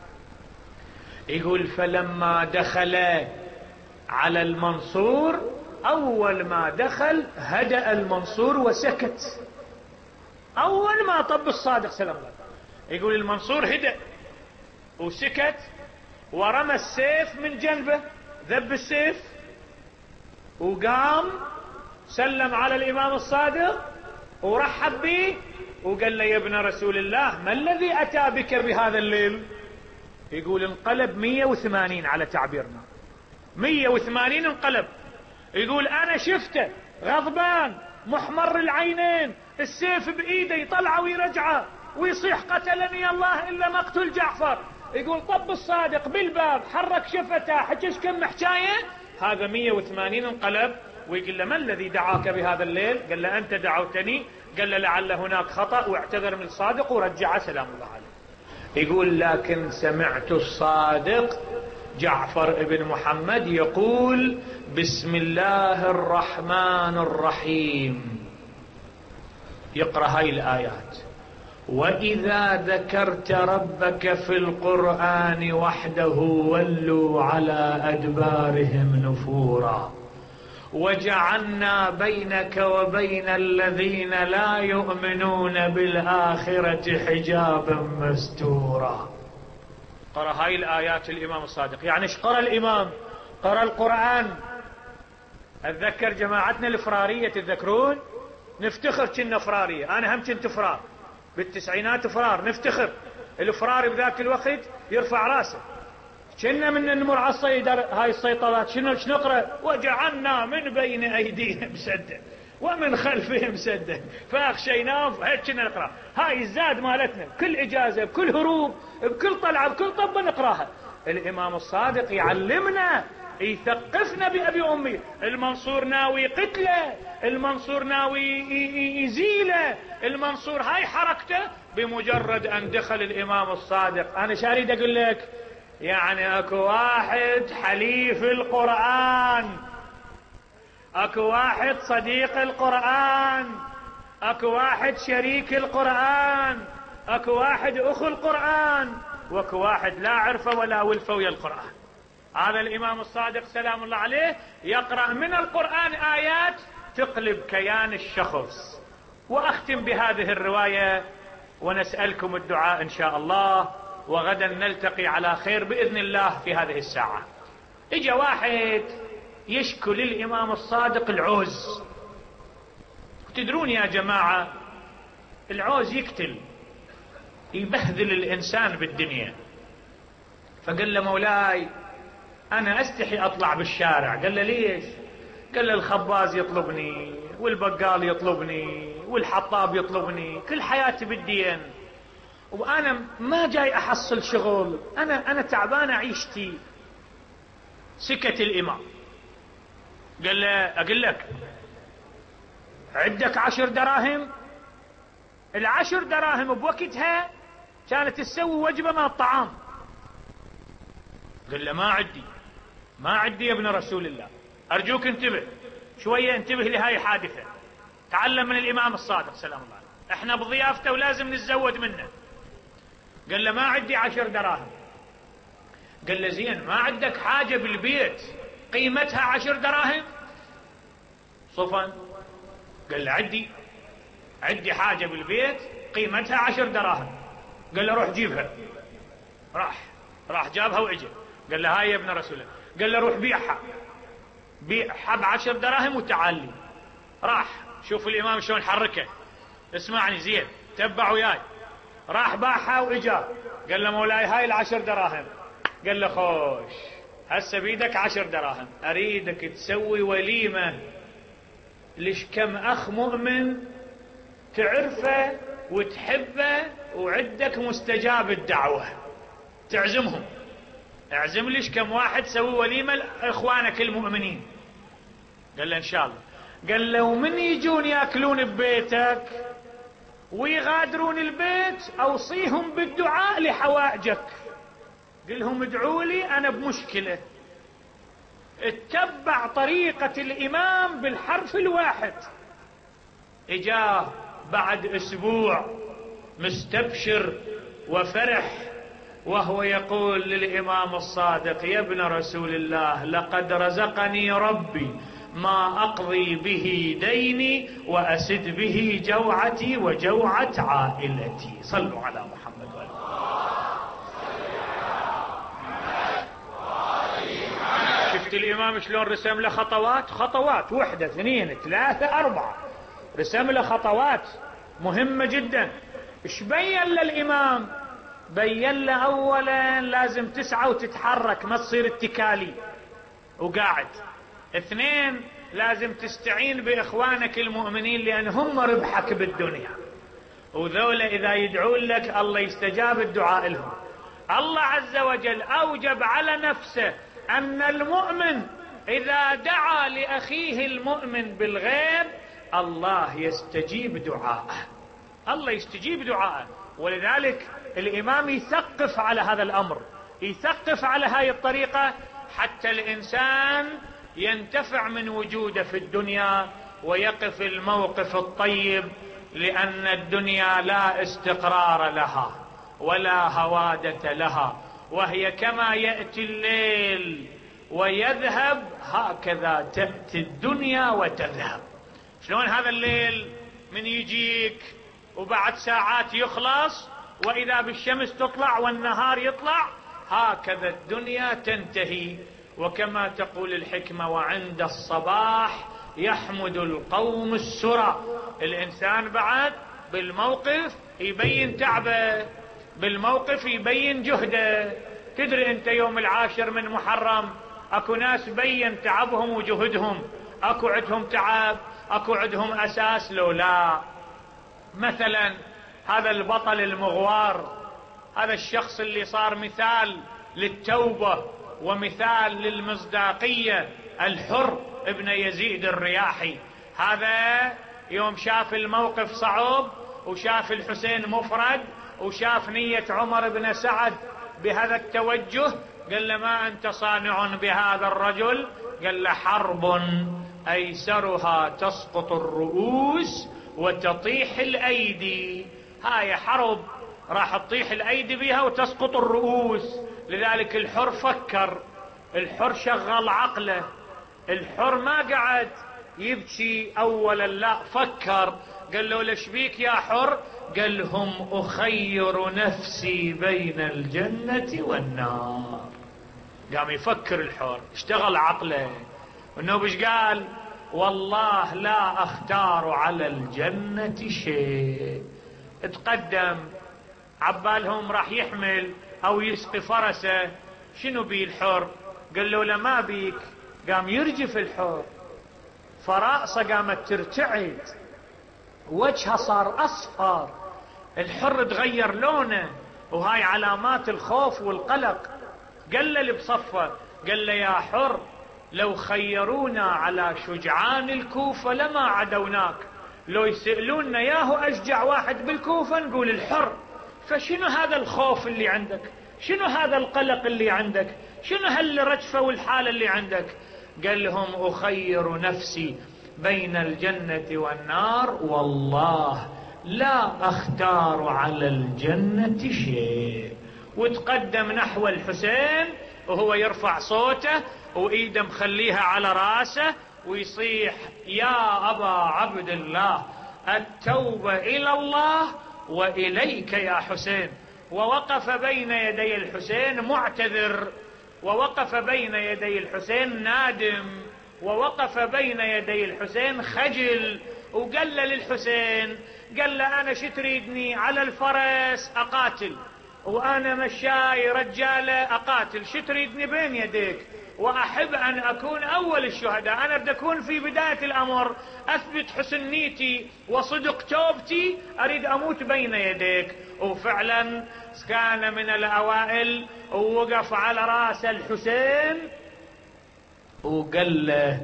يقول فلما دخل على المنصور، أول ما دخل هدأ المنصور وسكت، أول ما طب الصادق سلام الله، يقول المنصور هدأ وسكت ورمى السيف من جنبه، ذب السيف وقام سلم على الإمام الصادق ورحب به وقال له يا ابن رسول الله ما الذي أتى بك بهذا الليل؟ يقول انقلب مية وثمانين على تعبيرنا، مية وثمانين انقلب. يقول أنا شفته غضبان محمر العينين، السيف بإيده يطلعه ويرجعه ويصيح قتلني الله إلا مقتل جعفر. يقول طب الصادق بالباب حرك شفته، حكيش كم حكاية، هذا مية وثمانين انقلب. ويقول له ما الذي دعاك بهذا الليل؟ قال له أنت دعوتني. قال له لعل هناك خطأ، واعتذر من الصادق ورجع سلام الله عليه. يقول لكن سمعت الصادق جعفر بن محمد يقول بسم الله الرحمن الرحيم، يقرأ هاي الآيات، وإذا ذكرت ربك في القرآن وحده ولوا على أدبارهم نفورا وجعلنا بينك وبين الذين لا يؤمنون بالآخرة حجابا مستورا. قرأ هاي الآيات الإمام الصادق. يعني ايش قرأ الإمام؟ قرأ القرآن. أتذكر جماعتنا الفرارية، تذكرون؟ نفتخر كنا فرارية، أنا هم كنت فرار بالتسعينات، فرار نفتخر. الفرار بذاك الوقت يرفع راسه، كنا من نمر على الصيدر هاي السيطرات شنو نقرأ؟ وجعلنا من بين أيديهم سدا ومن خلفهم سدا فأخشيناهم. هيك كنا نقرأ. هاي الزاد مالتنا، كل إجازة بكل هروب بكل طلعة بكل طبة نقراها. الإمام الصادق يعلمنا، يثقفنا بأبي أمي. المنصور ناوي قتله، المنصور ناوي يزيله، المنصور هاي حركته. بمجرد أن دخل الإمام الصادق، أنا شاريد أقول لك يعني أكو واحد حليف القرآن، أكو واحد صديق القرآن، أكو واحد شريك القرآن، أكو واحد أخو القرآن، وأكو واحد لا عرفه ولا ولفه ويا القرآن. هذا الإمام الصادق سلام الله عليه يقرأ من القرآن آيات تقلب كيان الشخص. وأختم بهذه الرواية ونسألكم الدعاء إن شاء الله، وغدا نلتقي على خير بإذن الله في هذه الساعة. إجا واحد يشكو للإمام الصادق العوز. تدرون يا جماعة العوز يقتل، يبهذل الإنسان بالدنيا. فقال له مولاي أنا أستحي أطلع بالشارع. قال له ليش؟ قال له الخباز يطلبني والبقال يطلبني والحطاب يطلبني، كل حياتي بالدين، وأنا ما جاي أحصل شغل، أنا أنا تعبان عيشتي. سكت الإمام. قال له أقول لك عندك عشر دراهم؟ العشر دراهم بوقتها كانت تسوي وجبة من الطعام. قال له ما عندي، ما عندي يا ابن رسول الله، أرجوك انتبه شوية، انتبه لهاي حادثة، تعلم من الإمام الصادق سلام الله عليه، احنا بضيافته ولازم نتزود منه. قال له ما عندي عشر دراهم. قال له زين ما عندك حاجة بالبيت قيمتها عشر دراهم؟ صفا. قال له عندي، عندي حاجة بالبيت قيمتها عشر دراهم. قال له روح جيبها. راح راح جابها وإجا. قال له هاي يا ابن رسول الله. قال له روح بيعها، بيعها بعشر دراهم وتعال لي. راح شوف الإمام شلون حركه، اسمعني زين تبع وياي. راح باعها وإجا. قال له مولاي هاي العشر دراهم. قال له خوش هسه بيدك عشر دراهم، أريدك تسوي وليمة ليش كم أخ مؤمن تعرفه وتحبه وعندك مستجاب الدعوة، تعزمهم. اعزم ليش كم واحد سوي وليمة لإخوانك المؤمنين. قال له إن شاء الله. قال له ومن يجون يأكلون ببيتك ويغادرون البيت أوصيهم بالدعاء لحوائجك، قل لهم ادعوا لي أنا بمشكلة. اتبع طريقة الإمام بالحرف الواحد. اجاه بعد أسبوع مستبشر وفرح وهو يقول للإمام الصادق يا ابن رسول الله لقد رزقني ربي ما أقضي به ديني وأسد به جوعتي وجوعة عائلتي. صلوا على محمد وآله. شفت الإمام شلون رسم له خطوات؟ خطوات واحدة اثنين ثلاثة أربعة، رسم له خطوات مهمة جدا. ايش بين للإمام؟ بين له أولا لازم تسعى وتتحرك، ما تصير اتكالي وقاعد. اثنين لازم تستعين بإخوانك المؤمنين لأن هم ربحك بالدنيا، وذولا إذا يدعون لك الله يستجاب الدعاء لهم. الله عز وجل أوجب على نفسه أن المؤمن إذا دعا لأخيه المؤمن بالغيب الله يستجيب دعاءه، الله يستجيب دعاءه. ولذلك الإمام يثقف على هذا الأمر، يثقف على هاي الطريقة حتى الإنسان ينتفع من وجوده في الدنيا ويقف الموقف الطيب، لأن الدنيا لا استقرار لها ولا هوادة لها، وهي كما يأتي الليل ويذهب هكذا تأتي الدنيا وتذهب. شلون هذا الليل من يجيك وبعد ساعات يخلص وإذا بالشمس تطلع والنهار يطلع، هكذا الدنيا تنتهي. وكما تقول الحكمة: وعند الصباح يحمد القوم السرى. الإنسان بعد بالموقف يبين تعبه، بالموقف يبين جهده. تدري أنت يوم العاشر من محرم أكو ناس بين تعبهم وجهدهم، أكو عندهم تعب، أكو عندهم أساس لو لا. مثلا هذا البطل المغوار، هذا الشخص اللي صار مثال للتوبة ومثال للمصداقية، الحر ابن يزيد الرياحي، هذا يوم شاف الموقف صعب وشاف الحسين مفرد وشاف نية عمر بن سعد بهذا التوجه، قال له: ما أنت صانع بهذا الرجل؟ قال له: حرب أيسرها تسقط الرؤوس وتطيح الأيدي. هاي حرب راح تطيح الأيدي بها وتسقط الرؤوس. لذلك الحر فكر، الحر شغل عقله، الحر ما قعد يبكي أولا، لا فكر. قال له: ليش بيك يا حر؟ قال: هم أخير نفسي بين الجنة والنار. قام يفكر الحر، اشتغل عقله. انه بش قال؟ والله لا اختار على الجنة شيء. اتقدم عبالهم راح يحمل او يسقي فرسه، شنو بيه الحر؟ قال له: لا ما بيك. قام يرجف الحر، فرأسه قامت ترتعد، وجهه صار اصفر، الحر تغير لونه، وهاي علامات الخوف والقلق. قال له بصفه، قال له: يا حر، لو خيرونا على شجعان الكوفة لما عدوناك. لو يسألوننا ياهو أشجع واحد بالكوفة نقول الحر. فشنو هذا الخوف اللي عندك؟ شنو هذا القلق اللي عندك؟ شنو هالرجفة والحالة اللي عندك؟ قال لهم: أخير نفسي بين الجنة والنار، والله لا أختار على الجنة شيء. وتقدم نحو الحسين وهو يرفع صوته وإيده مخليها على راسه ويصيح: يا أبا عبد الله، التوبة إلى الله وإليك يا حسين. ووقف بين يدي الحسين معتذر، ووقف بين يدي الحسين نادم، ووقف بين يدي الحسين خجل. وقال له للحسين، قال له: أنا شو تريدني؟ على الفرس أقاتل، وأنا مشاي رجالة أقاتل، شو تريدني بين يديك؟ وأحب أن أكون أول الشهداء، أنا بدي أكون في بداية الأمر، أثبت حسن نيتي وصدق توبتي، أريد أموت بين يديك. وفعلا كان من الأوائل ووقف على رأس الحسين وقال له: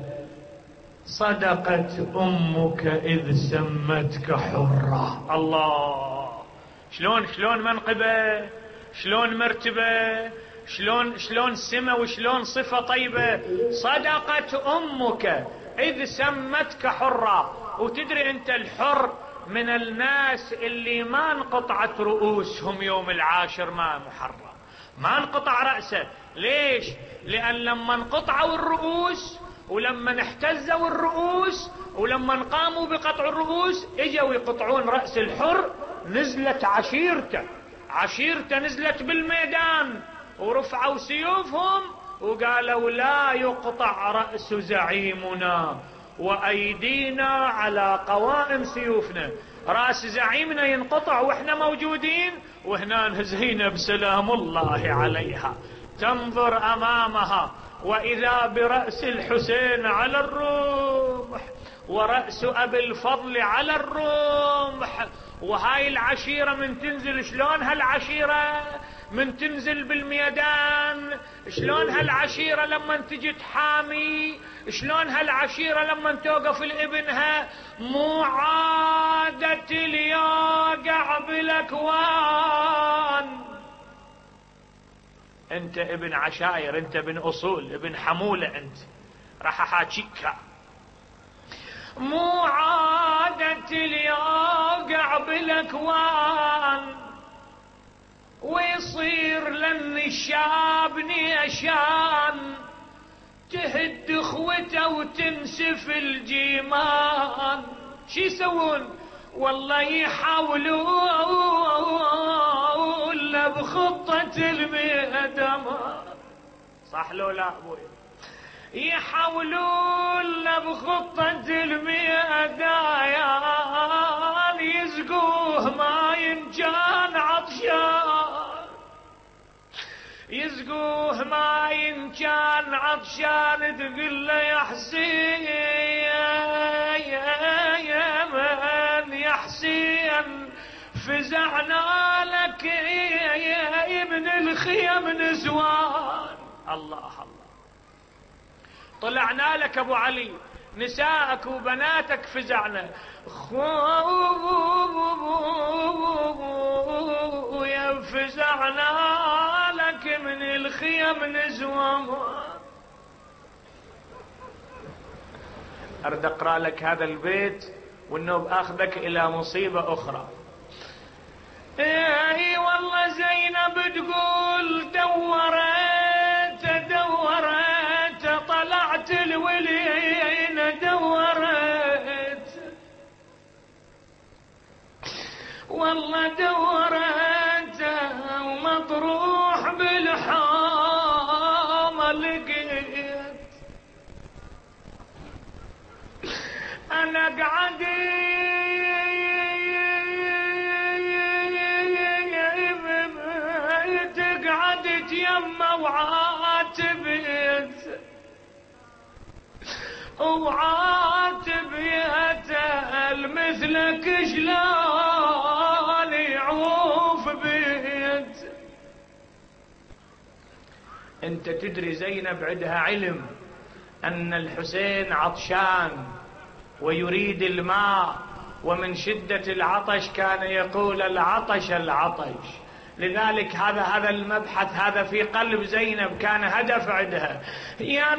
صدقت أمك إذ سمتك حرة. الله، شلون شلون منقبة، شلون مرتبة، شلون شلون سمة، وشلون صفة طيبة. صدقت أمك إذ سمتك حرة. وتدري أنت الحر من الناس اللي ما انقطعت رؤوسهم يوم العاشر ما محرم، ما انقطع رأسه. ليش؟ لأن لما انقطعوا الرؤوس ولما احتزوا الرؤوس ولما قاموا بقطع الرؤوس اجوا يقطعون رأس الحر، نزلت عشيرته، عشيرته نزلت بالميدان ورفعوا سيوفهم وقالوا: لا يقطع رأس زعيمنا وأيدينا على قوائم سيوفنا. رأس زعيمنا ينقطع واحنا موجودين، وهنا زينب سلام الله عليها تنظر أمامها وإذا برأس الحسين على الرمح ورأس أبي الفضل على الرمح. وهاي العشيرة من تنزل، شلون هالعشيرة من تنزل بالميدان، شلون هالعشيرة لما تجي تحامي، شلون هالعشيرة لما توقف لابنها. مو عادة الياقع بالاكوان. انت ابن عشاير، انت ابن اصول، ابن حمولة، انت راح احاكيك. مو عادة الياقع بالاكوان ويصير لن الشاب نيشان تهد اخوته وتنسف الجيمان. شي يسوون؟ والله يحاولون بخطة المئة دمار. صح لو لا أبوي؟ يحاولون بخطة المئة دايان يسقوه ما ينجان عطشان، يسقوه ما ينجان عطشان. تقول له يا حسين يا من يا حسين فزعنا لك يا ابن الخيم نزوان. الله الله، طلعنا لك ابو علي، نساءك وبناتك فزعنا. خويا فزعنا لك من الخيم نزوان. ارد اقرا لك هذا البيت وانه باخذك الى مصيبه اخرى. اي والله زينب تقول دورت دورت طلعت الولين دورت، والله دورت ومطروح بالحام لقيت. انا قعدت قعدت يمه وعاتبت وعاتبت مثلك شلون يعوف بيت. انت تدري زينب عندها علم ان الحسين عطشان ويريد الماء، ومن شدة العطش كان يقول العطش العطش. لذلك هذا هذا المبحث هذا في قلب زينب كان هدف عندها. يا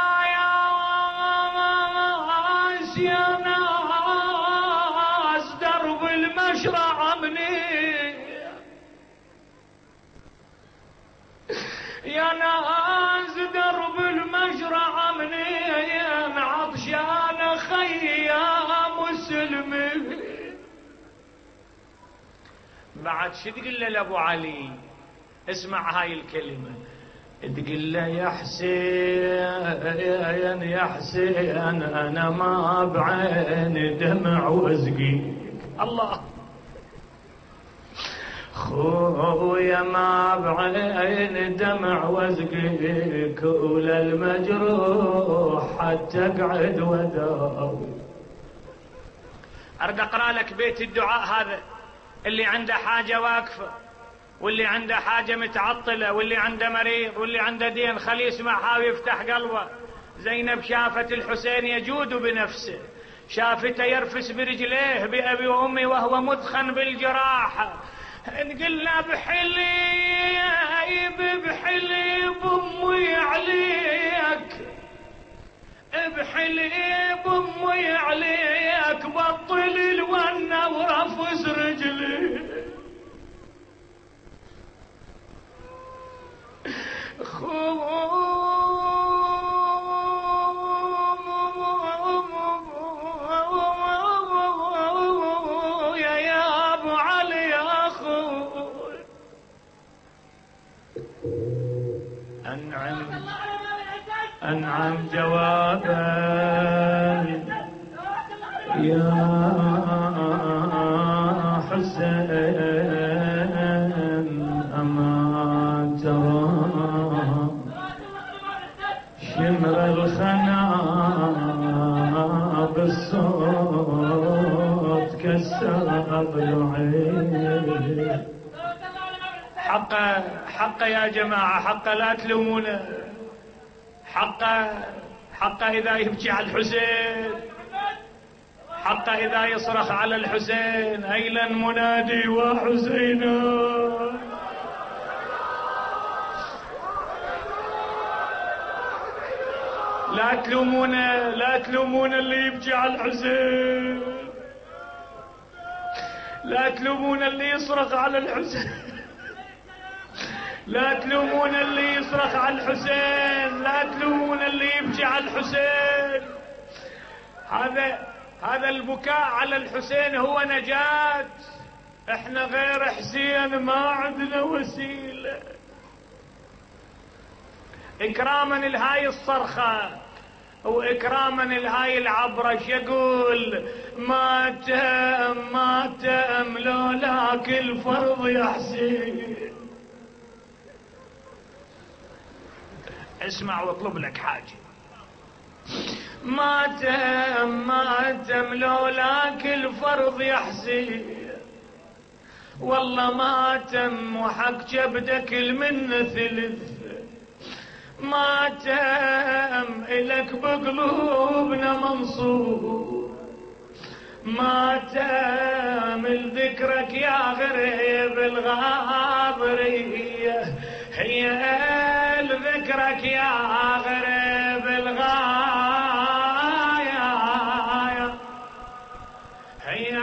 ناس يا ناس درب المشرع مني، يا ناس درب المشرع مني عطشان خيام مسلمين. بعد شو تقول له لابو علي؟ اسمع هاي الكلمة، تقول له يا حسين يا حسين انا ما بعين دمع وازقيك. الله، خويا ما بعين دمع وازقيك ولا المجروح حتى اقعد وداوي. ارد اقرا لك بيت الدعاء هذا، اللي عنده حاجة واقفة واللي عنده حاجة متعطلة واللي عنده مريض واللي عنده دين خليه يسمعها ويفتح قلبه. زينب شافت الحسين يجود بنفسه، شافته يرفس برجليه بأبي وأمي وهو مدخن بالجراحة. نقلنا بحليب بحليب أمي عليك، بحليب أمي عليك بطل الونة ورفس رجلي. خويا يا أبو علي يا خوي أنعم أنعم جوابا يا حسين أما ترى شمر الخنا بالصوت كسر ضلوعي. حقه حقه يا جماعة، حقه لا تلومونه، حقه حقه إذا يبكي على الحسين، حقه إذا يصرخ على الحسين أيلا منادي وحسينا. لا تلومونه لا تلومون اللي يبكي على الحسين، لا تلومون اللي يصرخ على الحسين، لا تلومون اللي يصرخ على الحسين، لا تلومون اللي يبكي على الحسين. هذا هذا البكاء على الحسين هو نجاة، احنا غير حسين ما عندنا وسيلة. اكراما لهاي الصرخة واكراما لهاي العبرة يقول ما تم ما تم لولاك الفرض يا حسين. اسمع واطلب لك حاجة. ما تم ما تم لولاك الفرض يا حسين، والله ما تم وحق جبدك المنة ثلث. ما تم إلك بقلوبنا منصور، ما تم لذكرك يا غريب الغاضرية، هي لذكرك يا غريب الغاية، هي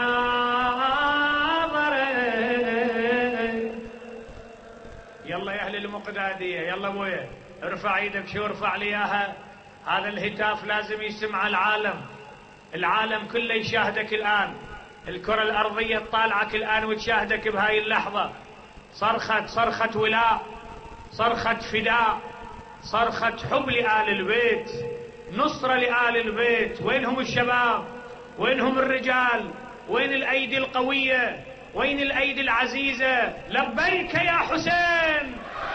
ضري. يلا يا أهل المقدادية، يلا بويا ارفع ايدك. شو ارفع لي اياها؟ هذا الهتاف لازم يسمع العالم، العالم كله يشاهدك الان، الكرة الارضية تطالعك الان وتشاهدك بهاي اللحظة. صرخة صرخة ولاء، صرخة فداء، صرخة حب لآل البيت، نصرة لآل البيت. وينهم الشباب؟ وينهم الرجال؟ وين الايدي القوية؟ وين الايدي العزيزة؟ لبيك يا حسين.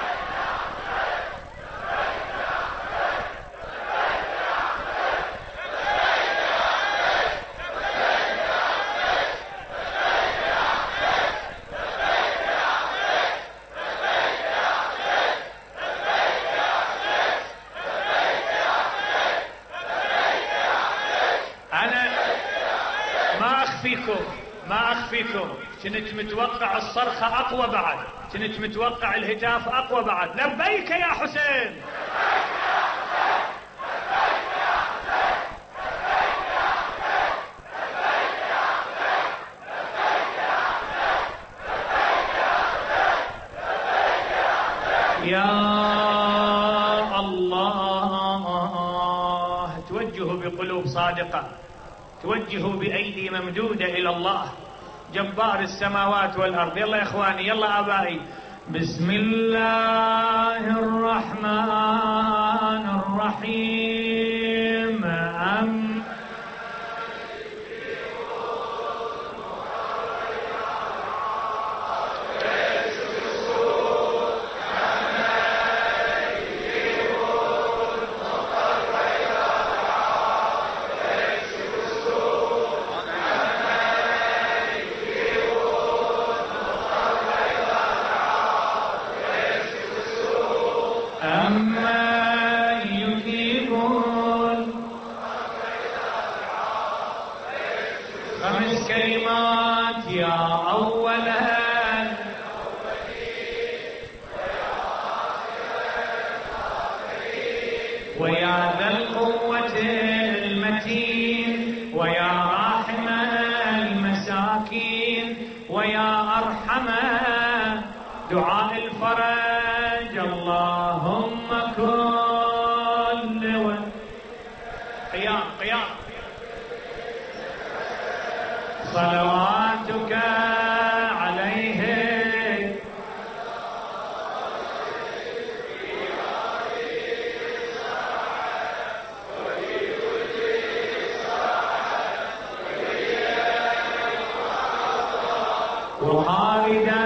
ما أخفيكم كنت متوقع الصرخة أقوى بعد، كنت متوقع الهتاف أقوى بعد. لبيك يا حسين. يا الله، توجهوا بقلوب صادقة، توجهوا بأيدي ممدودة إلى الله جبار السماوات والأرض. يلا يا إخواني، يلا آبائي. بسم الله الرحمن الرحيم. أم ويا ذا القوة المتين، ويا راحم المساكين، ويا أرحم دعاء الفرج. اللهم كل و... قيام قيام صلواتك عليه وخالدا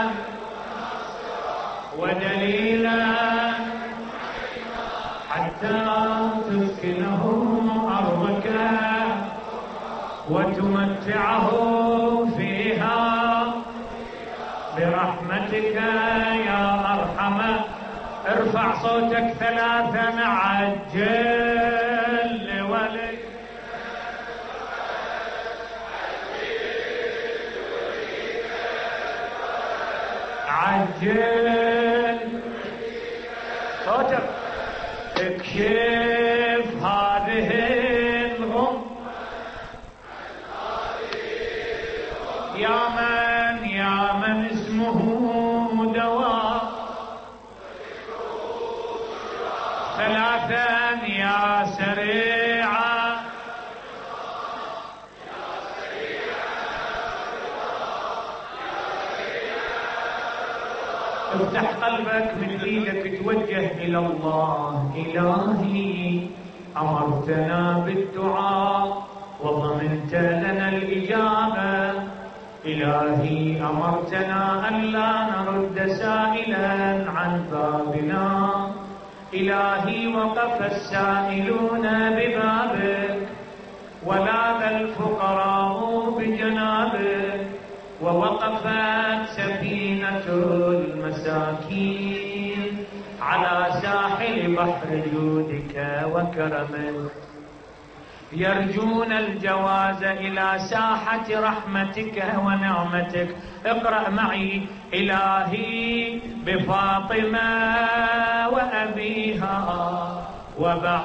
ودليلا حتى تسكنه أرضك وتمتعه فيها برحمتك يا أرحم. ارفع صوتك ثلاثا. عجل لولي عجل صوتك. اكشف هذه الغم يا من يا من اسمه دواء. ثلاثا يا سريعا إيدك توجه إلى الله. إلهي أمرتنا بالدعاء وضمنت لنا الإجابة. إلهي أمرتنا أن لا نرد سائلا عن بابنا. إلهي وقف السائلون ببابك ولاذ الفقراء بجنابك ووقفت سفينة المساكين على ساحل بحر جودك وكرمك يرجون الجواز إلى ساحة رحمتك ونعمتك. اقرأ معي. إلهي بفاطمة وأبيها وبعد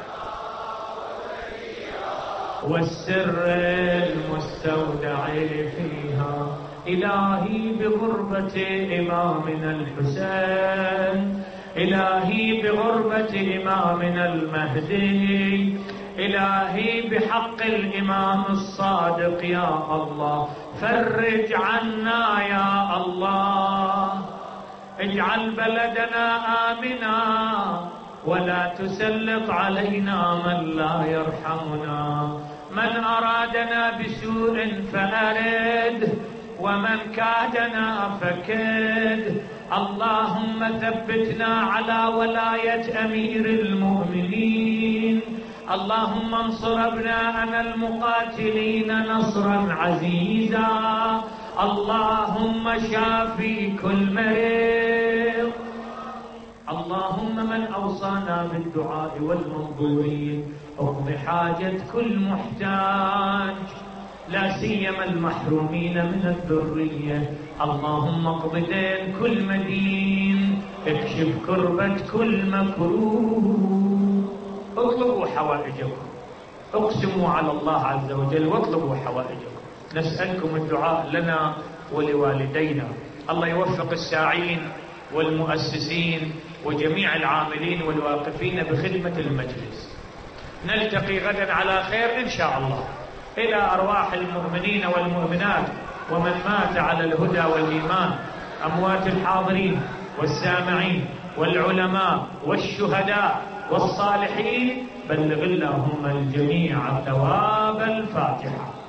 والسر المستودع فيها. إلهي بغربة إمامنا الحسين. إلهي بغربة إمامنا المهدي. إلهي بحق الإمام الصادق يا الله فرج عنا يا الله. اجعل بلدنا آمنا ولا تسلط علينا من لا يرحمنا. من أرادنا بسوء فأرد ومن كادنا فكد. اللهم ثبتنا على ولاية أمير المؤمنين. اللهم انصر أبناءنا المقاتلين نصرا عزيزا. اللهم شافي كل مريض. اللهم من أوصانا بالدعاء والمنظورين اقض حاجة كل محتاج لا سيما المحرومين من الذرية. اللهم اقض دين كل مدين اكشف كربة كل مكروه. اطلبوا حوائجكم. اقسموا على الله عز وجل واطلبوا حوائجكم. نسألكم الدعاء لنا ولوالدينا. الله يوفق الساعين والمؤسسين وجميع العاملين والواقفين بخدمة المجلس. نلتقي غدا على خير إن شاء الله. إلى أرواح المؤمنين والمؤمنات ومن مات على الهدى والإيمان، أموات الحاضرين والسامعين والعلماء والشهداء والصالحين، بلغ اللهم الجميع ثواب الفاتحة.